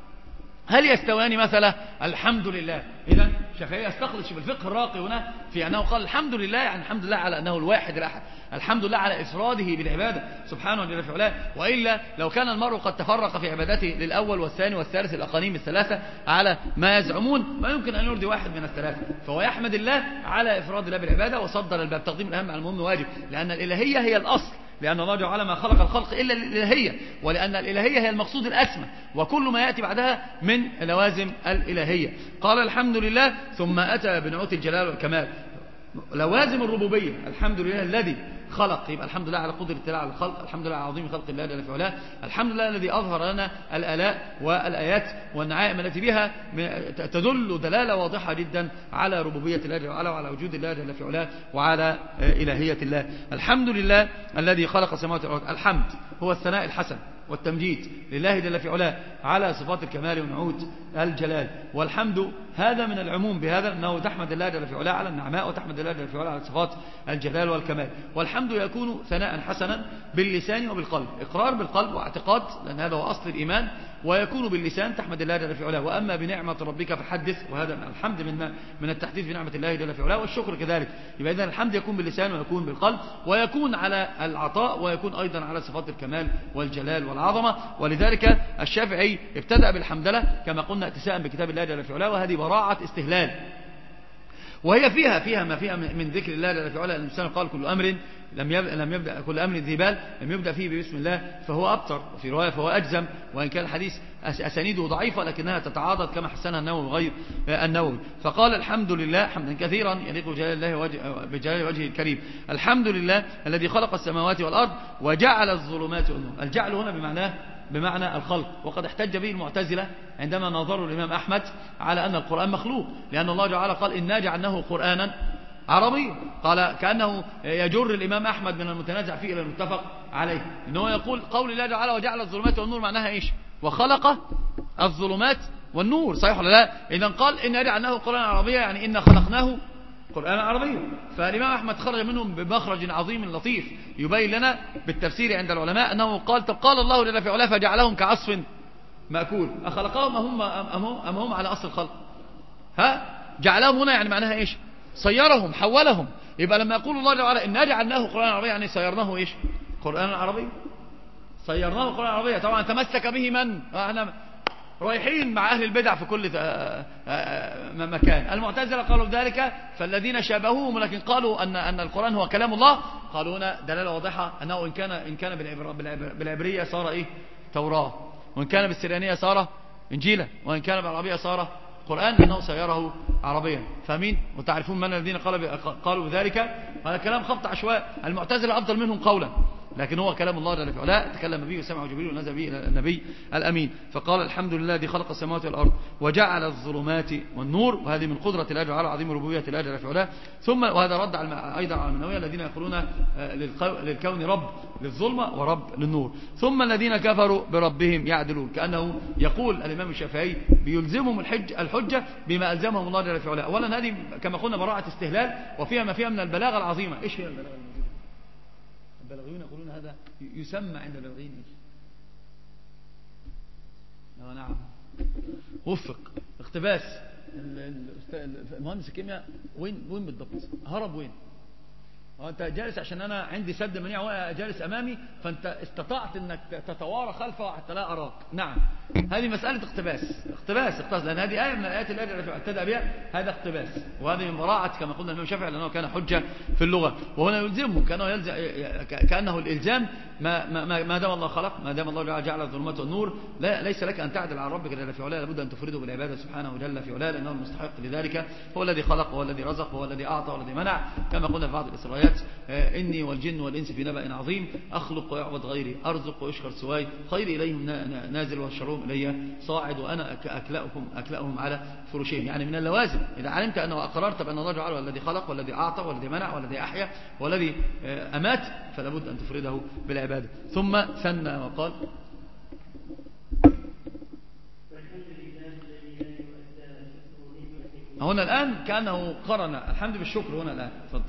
هل يستوان مثلا؟ الحمد لله. إذن الشافعي استخلص في الفقه الراقي هنا في أنه قال الحمد لله، يعني الحمد لله على أنه الواحد الأحد، الحمد لله على إفراده بالعبادة سبحانه جل في علاه. وإلا لو كان المرء قد تفرق في عبادته للأول والثاني والثالث الأقانيم الثلاثة على ما يزعمون، ما يمكن أن يرضي واحد من الثلاثة. فهو يحمد الله على إفراد الله بالعبادة، وصدر الباب تقديم الأهم على المهم واجب، لأن الإلهية هي الأصل، لأن الله جعل ما خلق الخلق إلا الإلهية، ولأن الإلهية هي المقصود الأسمى، وكل ما يأتي بعدها من لوازم الإلهية. قال الحمد لله، ثم أتى بنعوت الجلال والكمال لوازم الربوبية. الحمد لله الذي خلق، يبقى الحمد لله على قدرة الله على الخلق، الحمد لله على عظيم خلق الله جل في علاه، الحمد لله الذي أظهر لنا الآلاء والآيات والنعائم التي بها تدل دلالة واضحة جدا على ربوبية الله جل وعلا، وعلى وجود الله جل في علاه، وعلى إلهية الله. الحمد لله الذي خلق السماوات والأرض. الحمد هو الثناء الحسن والتمجيد لله جل في علاه على صفات الكمال ونعوت الجلال. والحمد هذا من العموم بهذا أنه تحمد الله جل في علاه على النعماء، وتحمد الله جل في علاه على صفات الجلال والكمال. والحمد يكون ثناء حسنا باللسان وبالقلب، إقرار بالقلب واعتقاد، لأن هذا هو أصل الإيمان، ويكون باللسان تحمد الله جل في علاه. وأما بنعمة ربك فحدث، وهذا من الحمد من التحديث بنعمة الله جل في علاه، والشكر كذلك. يبقى إذن الحمد يكون باللسان ويكون بالقلب، ويكون على العطاء، ويكون أيضا على صفات الكمال والجلال والعظمة. ولذلك الشافعي ابتدأ بالحمدلله كما قلنا اتساء بكتاب الله جل في علاه، وهذه براعة استهلال، وهي فيها ما فيها من ذكر الله جل في علاه. الإنسان قال كل أمر لم يبدأ كل أمر ذي بال لم يبدأ فيه بسم الله فهو أبتر، وفي رواية فهو أجزم، وإن كان الحديث أسانيده ضعيفة لكنها تتعاضد كما حسنها النووي وغير النووي. فقال الحمد لله حمدا كثيرا يليق بجلال وجهه الكريم. الحمد لله الذي خلق السماوات والأرض وجعل الظلمات والنور. الجعل هنا بمعنى الخلق، وقد احتج به المعتزلة عندما نظروا الإمام أحمد على أن القرآن مخلوق، لأن الله تعالى قال إنا جعلناه قرآنا عربيا. قال كأنه يجر الإمام أحمد من المتنازع فيه إلى المتفق عليه، إنه يقول قول الله تعالى وجعل الظلمات والنور معناها إيش؟ وخلق الظلمات والنور، صحيح ولا لا؟ إذن قال إنا جعلناه قرآنا عربيا، يعني إنا خلقناه قرآن عربي. فالإمام أحمد خرج منهم بمخرج عظيم لطيف يبين لنا بالتفسير عند العلماء أنه قال طب قال الله جل في علاه فجعلهم كعصف مأكول، أخلقهم أم هم على أصل الخلق؟ جعلهم هنا يعني معناها إيش؟ صيرهم، حولهم. يبقى لما يقول الله تعالى إن جعلناه قرآن عربي يعني صيرناه إيش؟ قرآن عربي، صيرناه قرآن عربي. طبعا تمسك به من؟ احنا رايحين مع أهل البدع في كل مكان. المعتزلة قالوا ذلك، فالذين شابهوهم لكن قالوا أن القرآن هو كلام الله، قالوا هنا دلالة واضحة أنه إن كان بالعبرية صار إيه؟ توراة، وإن كان بالسريانية صار إنجيلا، وإن كان بالعربية صار قرآن، لأنه سيره عربيا. فاهمين؟ وتعرفون من الذين قالوا بذلك. هذا كلام خبط عشواء. المعتزلة أفضل منهم قولا، لكن هو كلام الله جل في علاه، تكلم به وسمعه جبريل ونزل به إلى النبي الأمين. فقال الحمد لله الذي خلق السماوات والأرض وجعل الظلمات والنور، وهذه من قدرة الله على عظيم ربوبية الله جل في علاه. ثم وهذا رد أيضا على المنوية الذين يقولون للكون رب للظلمة ورب للنور. ثم الذين كفروا بربهم يعدلون، كأنه يقول الإمام الشافعي بيلزمهم الحجة بما ألزمهم الله جل في علاه. أولا هذه كما قلنا براعة استهلال، وفيها ما فيها من البلاغة العظيمة. إيش هي البلاغة الموجودة؟ البلاغيون يقولون هذا يسمى عند البلاغيين إيش؟ نعم، وفق اقتباس. المهندس الكيمياء وين بالضبط؟ هرب وين؟ انت جالس عشان انا عندي سد منيع جالس امامي، فانت استطعت انك تتوارى خلفه حتى لا اراك. نعم، هذه مساله اقتباس، لان هذه ايه من الايات التي ابتدأ بها، هذا اقتباس، وهذه من براعه كما قلنا الامام الشافعي لانه كان حجه في اللغه. وهنا يلزمه كانه الالزام ما دام الله خلق، ما دام الله جعل الظلمات والنور، ليس لك أن تعدل على ربك جل في علاه، لابد أن تفرده بالعبادة سبحانه جل في علاه، لأنه المستحق لذلك. هو الذي خلق، هو الذي رزق، هو الذي أعطى، هو الذي منع، كما قلنا في بعض الإسرائيلات: إني والجن والإنس في نبأ عظيم، أخلق ويعبد غيري، أرزق ويشكر سواي، خير إليهم نازل وشرهم إلي صاعد، وأنا أكلأهم على فرشهم. يعني من اللوازم إذا علمت أنه أقررت بأن الله جعله الذي خلق والذي أعطى والذي منع والذي أحيا والذي أمات، فلابد أن تفرده بالعبادة. ثم ثنى وقال: هنا الآن كأنه قرن الحمد بالشكر. هنا الآن تفضل.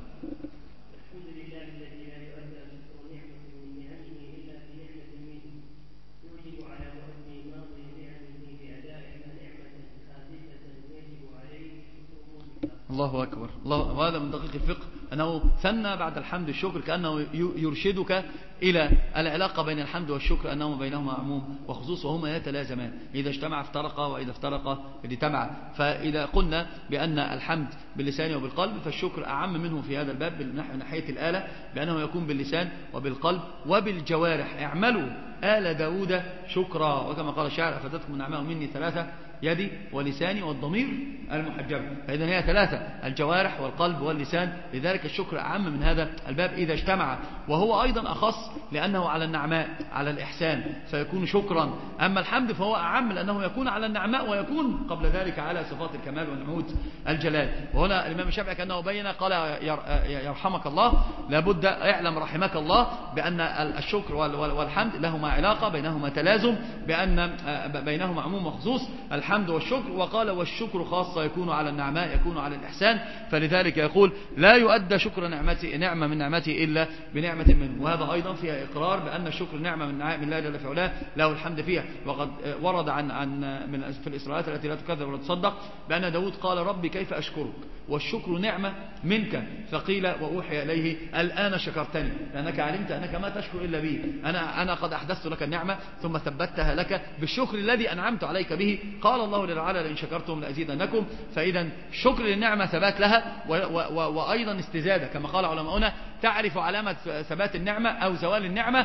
الله أكبر. وهذا من دقيق الفقه أنه ثنى بعد الحمد الشكر، كأنه يرشدك إلى العلاقة بين الحمد والشكر، أنهما بينهما عموم وخصوص، وهما يتلازمان، إذا اجتمع افترقا وإذا افترقا اجتمعا. فإذا قلنا بأن الحمد باللسان وبالقلب، فالشكر أعم منه في هذا الباب من ناحية الآلة، بأنه يكون باللسان وبالقلب وبالجوارح. اعملوا آل داود شكرا، وكما قال الشاعر: أفادتكم نعماء مني ثلاثة، يدي ولساني والضمير المحجب. فإذا هي ثلاثة: الجوارح والقلب واللسان. لذلك الشكر أعم من هذا الباب إذا اجتمع، وهو أيضا أخص لأنه على النعماء، على الإحسان، فيكون شكرا. أما الحمد فهو أعم لأنه يكون على النعماء، ويكون قبل ذلك على صفات الكمال ونعوت الجلال. وهنا الإمام الشافعي كأنه بين، قال: يرحمك الله، لابد اعلم رحمك الله بأن الشكر والحمد لهما علاقة، بينهما تلازم، بأن بينهما عموم وخصوص، الحمد والشكر. وقال: والشكر خاصة، يكون على النعماء، يكون على الإحسان. فلذلك يقول: لا يؤدى شكر نعمة من نعمته إلا بنعمة منه. وهذا أيضا فيها إقرار بأن الشكر نعمة من نعم الله جل في علاه، له الحمد فيها. وقد ورد في الإسرائيلات التي لا تكذب ولا تصدق بأن داود قال: ربي كيف أشكرك والشكر نعمة منك. فقيل: وأوحي إليه: الآن شكرتني، لأنك علمت أنك ما تشكر إلا بي. أنا قد أحدثت لك النعمة ثم ثبتها لك بالشكر الذي أنعمت عليك به. قال الله جل وعلا: لئن شكرتم لأزيدنكم. فإذا شكر للنعمة ثبات لها، وأيضا استزادة، كما قال علماؤنا: تعرف علامة ثبات النعمة أو زوال النعمة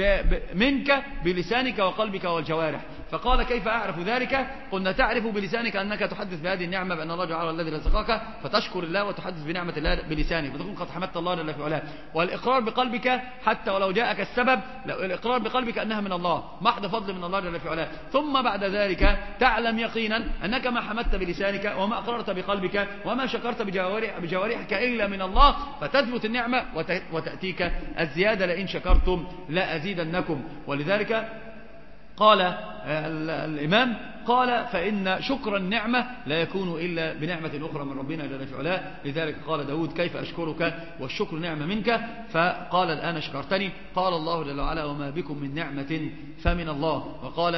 منك بلسانك وقلبك والجوارح. فقال: كيف أعرف ذلك؟ قلنا: تعرف بلسانك أنك تحدث بهذه النعمة بأن الله جعل الذي رزقك، فتشكر الله وتحدث بنعمة الله بلسانك، فتكون قد حمدت الله جل في علاه. والإقرار بقلبك حتى ولو جاءك السبب، الإقرار بقلبك أنها من الله، محض فضل من الله جل في علاه. ثم بعد ذلك تعلم يقينا أنك ما حمدت بلسانك وما أقررت بقلبك وما شكرت بجوارحك إلا من الله، فتثبت النعمة وتأتيك الزيادة: لئن شكرتم لأزيدنكم. ولذلك قال الإمام: قال: فإن شكر النعمة لا يكون إلا بنعمة أخرى من ربنا جل في علاه. لذلك قال داود: كيف أشكرك والشكر نعمة منك. فقال: الآن شكرتني. قال الله جل وعلا: وما بكم من نعمة فمن الله. وقال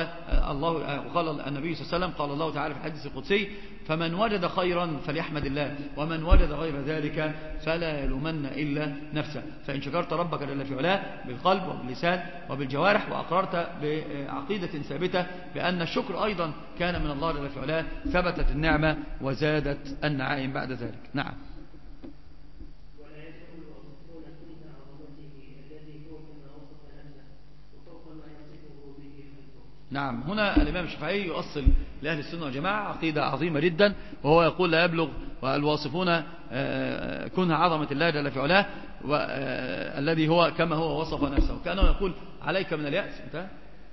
النبي صلى الله عليه وسلم: قال الله تعالى في الحديث القدسي: فمن وجد خيرا فليحمد الله، ومن وجد غير ذلك فلا يلومن إلا نفسه. فإن شكرت ربك جل في علاه بالقلب وباللسان وبالجوارح، وأقررت بعقيدة ثابتة بأن الشكر أيضا كان من الله جل في علاه، ثبتت النعمة وزادت النعائم بعد ذلك. نعم. نعم. هنا الإمام الشافعي يؤصل لأهل السنة والجماعة عقيدة عظيمة جدا، وهو يقول: لا يبلغ الواصفون كنه عظمة الله جل في علاه الذي هو كما هو وصف نفسه. كأنه يقول: عليك من اليأس. انت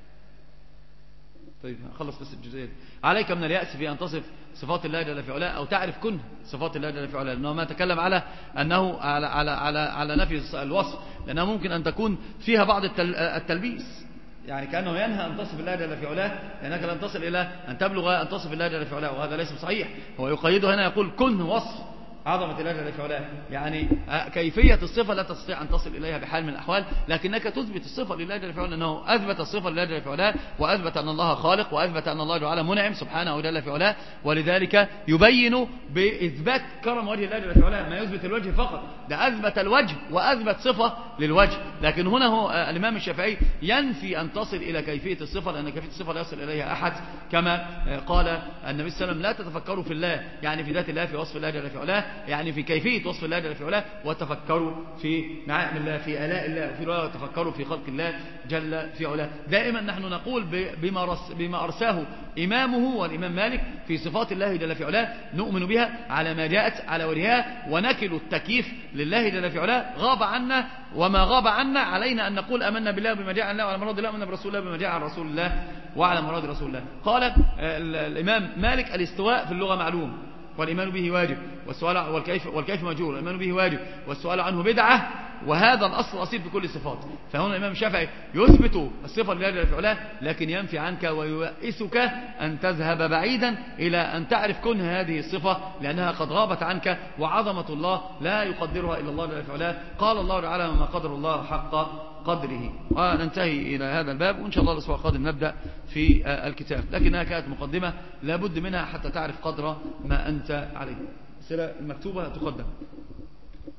طيب خلص بس الجزئية دي. عليك من اليأس في أن تصف صفات الله جل في علاه، أو تعرف كنه صفات الله جل في علاه، لأنه ما تكلم على أنه على نفي الوصف، لأنه ممكن أن تكون فيها بعض التلبيس، يعني كأنه ينهى أن تصف الله جل في علاه، لأنك لن تصل إلى أن تبلغ أن تصف الله جل في علاه، وهذا ليس صحيح. هو يقيده هنا، يقول: كن وصف عظمة الله جل في علاه، يعني كيفية الصفة لا تستطيع أن تصل إليها بحال من الأحوال، لكنك تثبت الصفة لله جل في علاه، أنه أثبت الصفة لله جل في علاه، وأثبت أن الله خالق، وأثبت أن الله تعالى منعم سبحانه جل في علاه. ولذلك يبين بإثبات كرم وجه الله جل في علاه، ما يثبت الوجه فقط، ده أثبت الوجه وأثبت صفة للوجه. لكن هنا هو الإمام الشافعي ينفي أن تصل إلى كيفية الصفة، لأن كيفية الصفة لا يصل إليها أحد، كما قال النبي صلى الله عليه وسلم: لا تتفكروا في الله، يعني في ذات الله، في وصف الله جل في علاه، يعني في كيفية وصف الله جل في علاه، وتفكروا في نعم الله، في آلاء الله، وفي رواية وتفكروا في خلق الله جل في علاه. دائما نحن نقول بما أرساه إمامه والإمام مالك في صفات الله جل في علاه نؤمن بها على ما جاءت على وجهها، ونكل التكييف لله جل في علاه غاب عنا، وما غاب عنا علينا أن نقول آمنا بالله بما جاء عن الله وعلى مراد الله، آمنا برسول الله بما جاء عن رسول الله وعلى مراد رسول الله. قال الإمام مالك: الاستواء في اللغة معلوم، والإيمان به واجب، والسؤال والكيف مجهول، والإيمان به واجب، والسؤال عنه بدعة، وهذا الأصل أصيل في كل الصفات. فهنا الإمام الشافعي يثبت الصفة لله جل في علاه، لكن ينفي عنك ويؤسك أن تذهب بعيدا إلى أن تعرف كنه هذه الصفة، لأنها قد غابت عنك، وعظمة الله لا يقدرها إلا الله جل في علاه. قال الله تعالى: وما قدر الله حق قدره. وننتهي إلى هذا الباب، وإن شاء الله الأسبوع القادم نبدأ في الكتاب، لكنها كانت مقدمة لا بد منها حتى تعرف قدر ما أنت عليه. الأسئلة المكتوبة تقدم.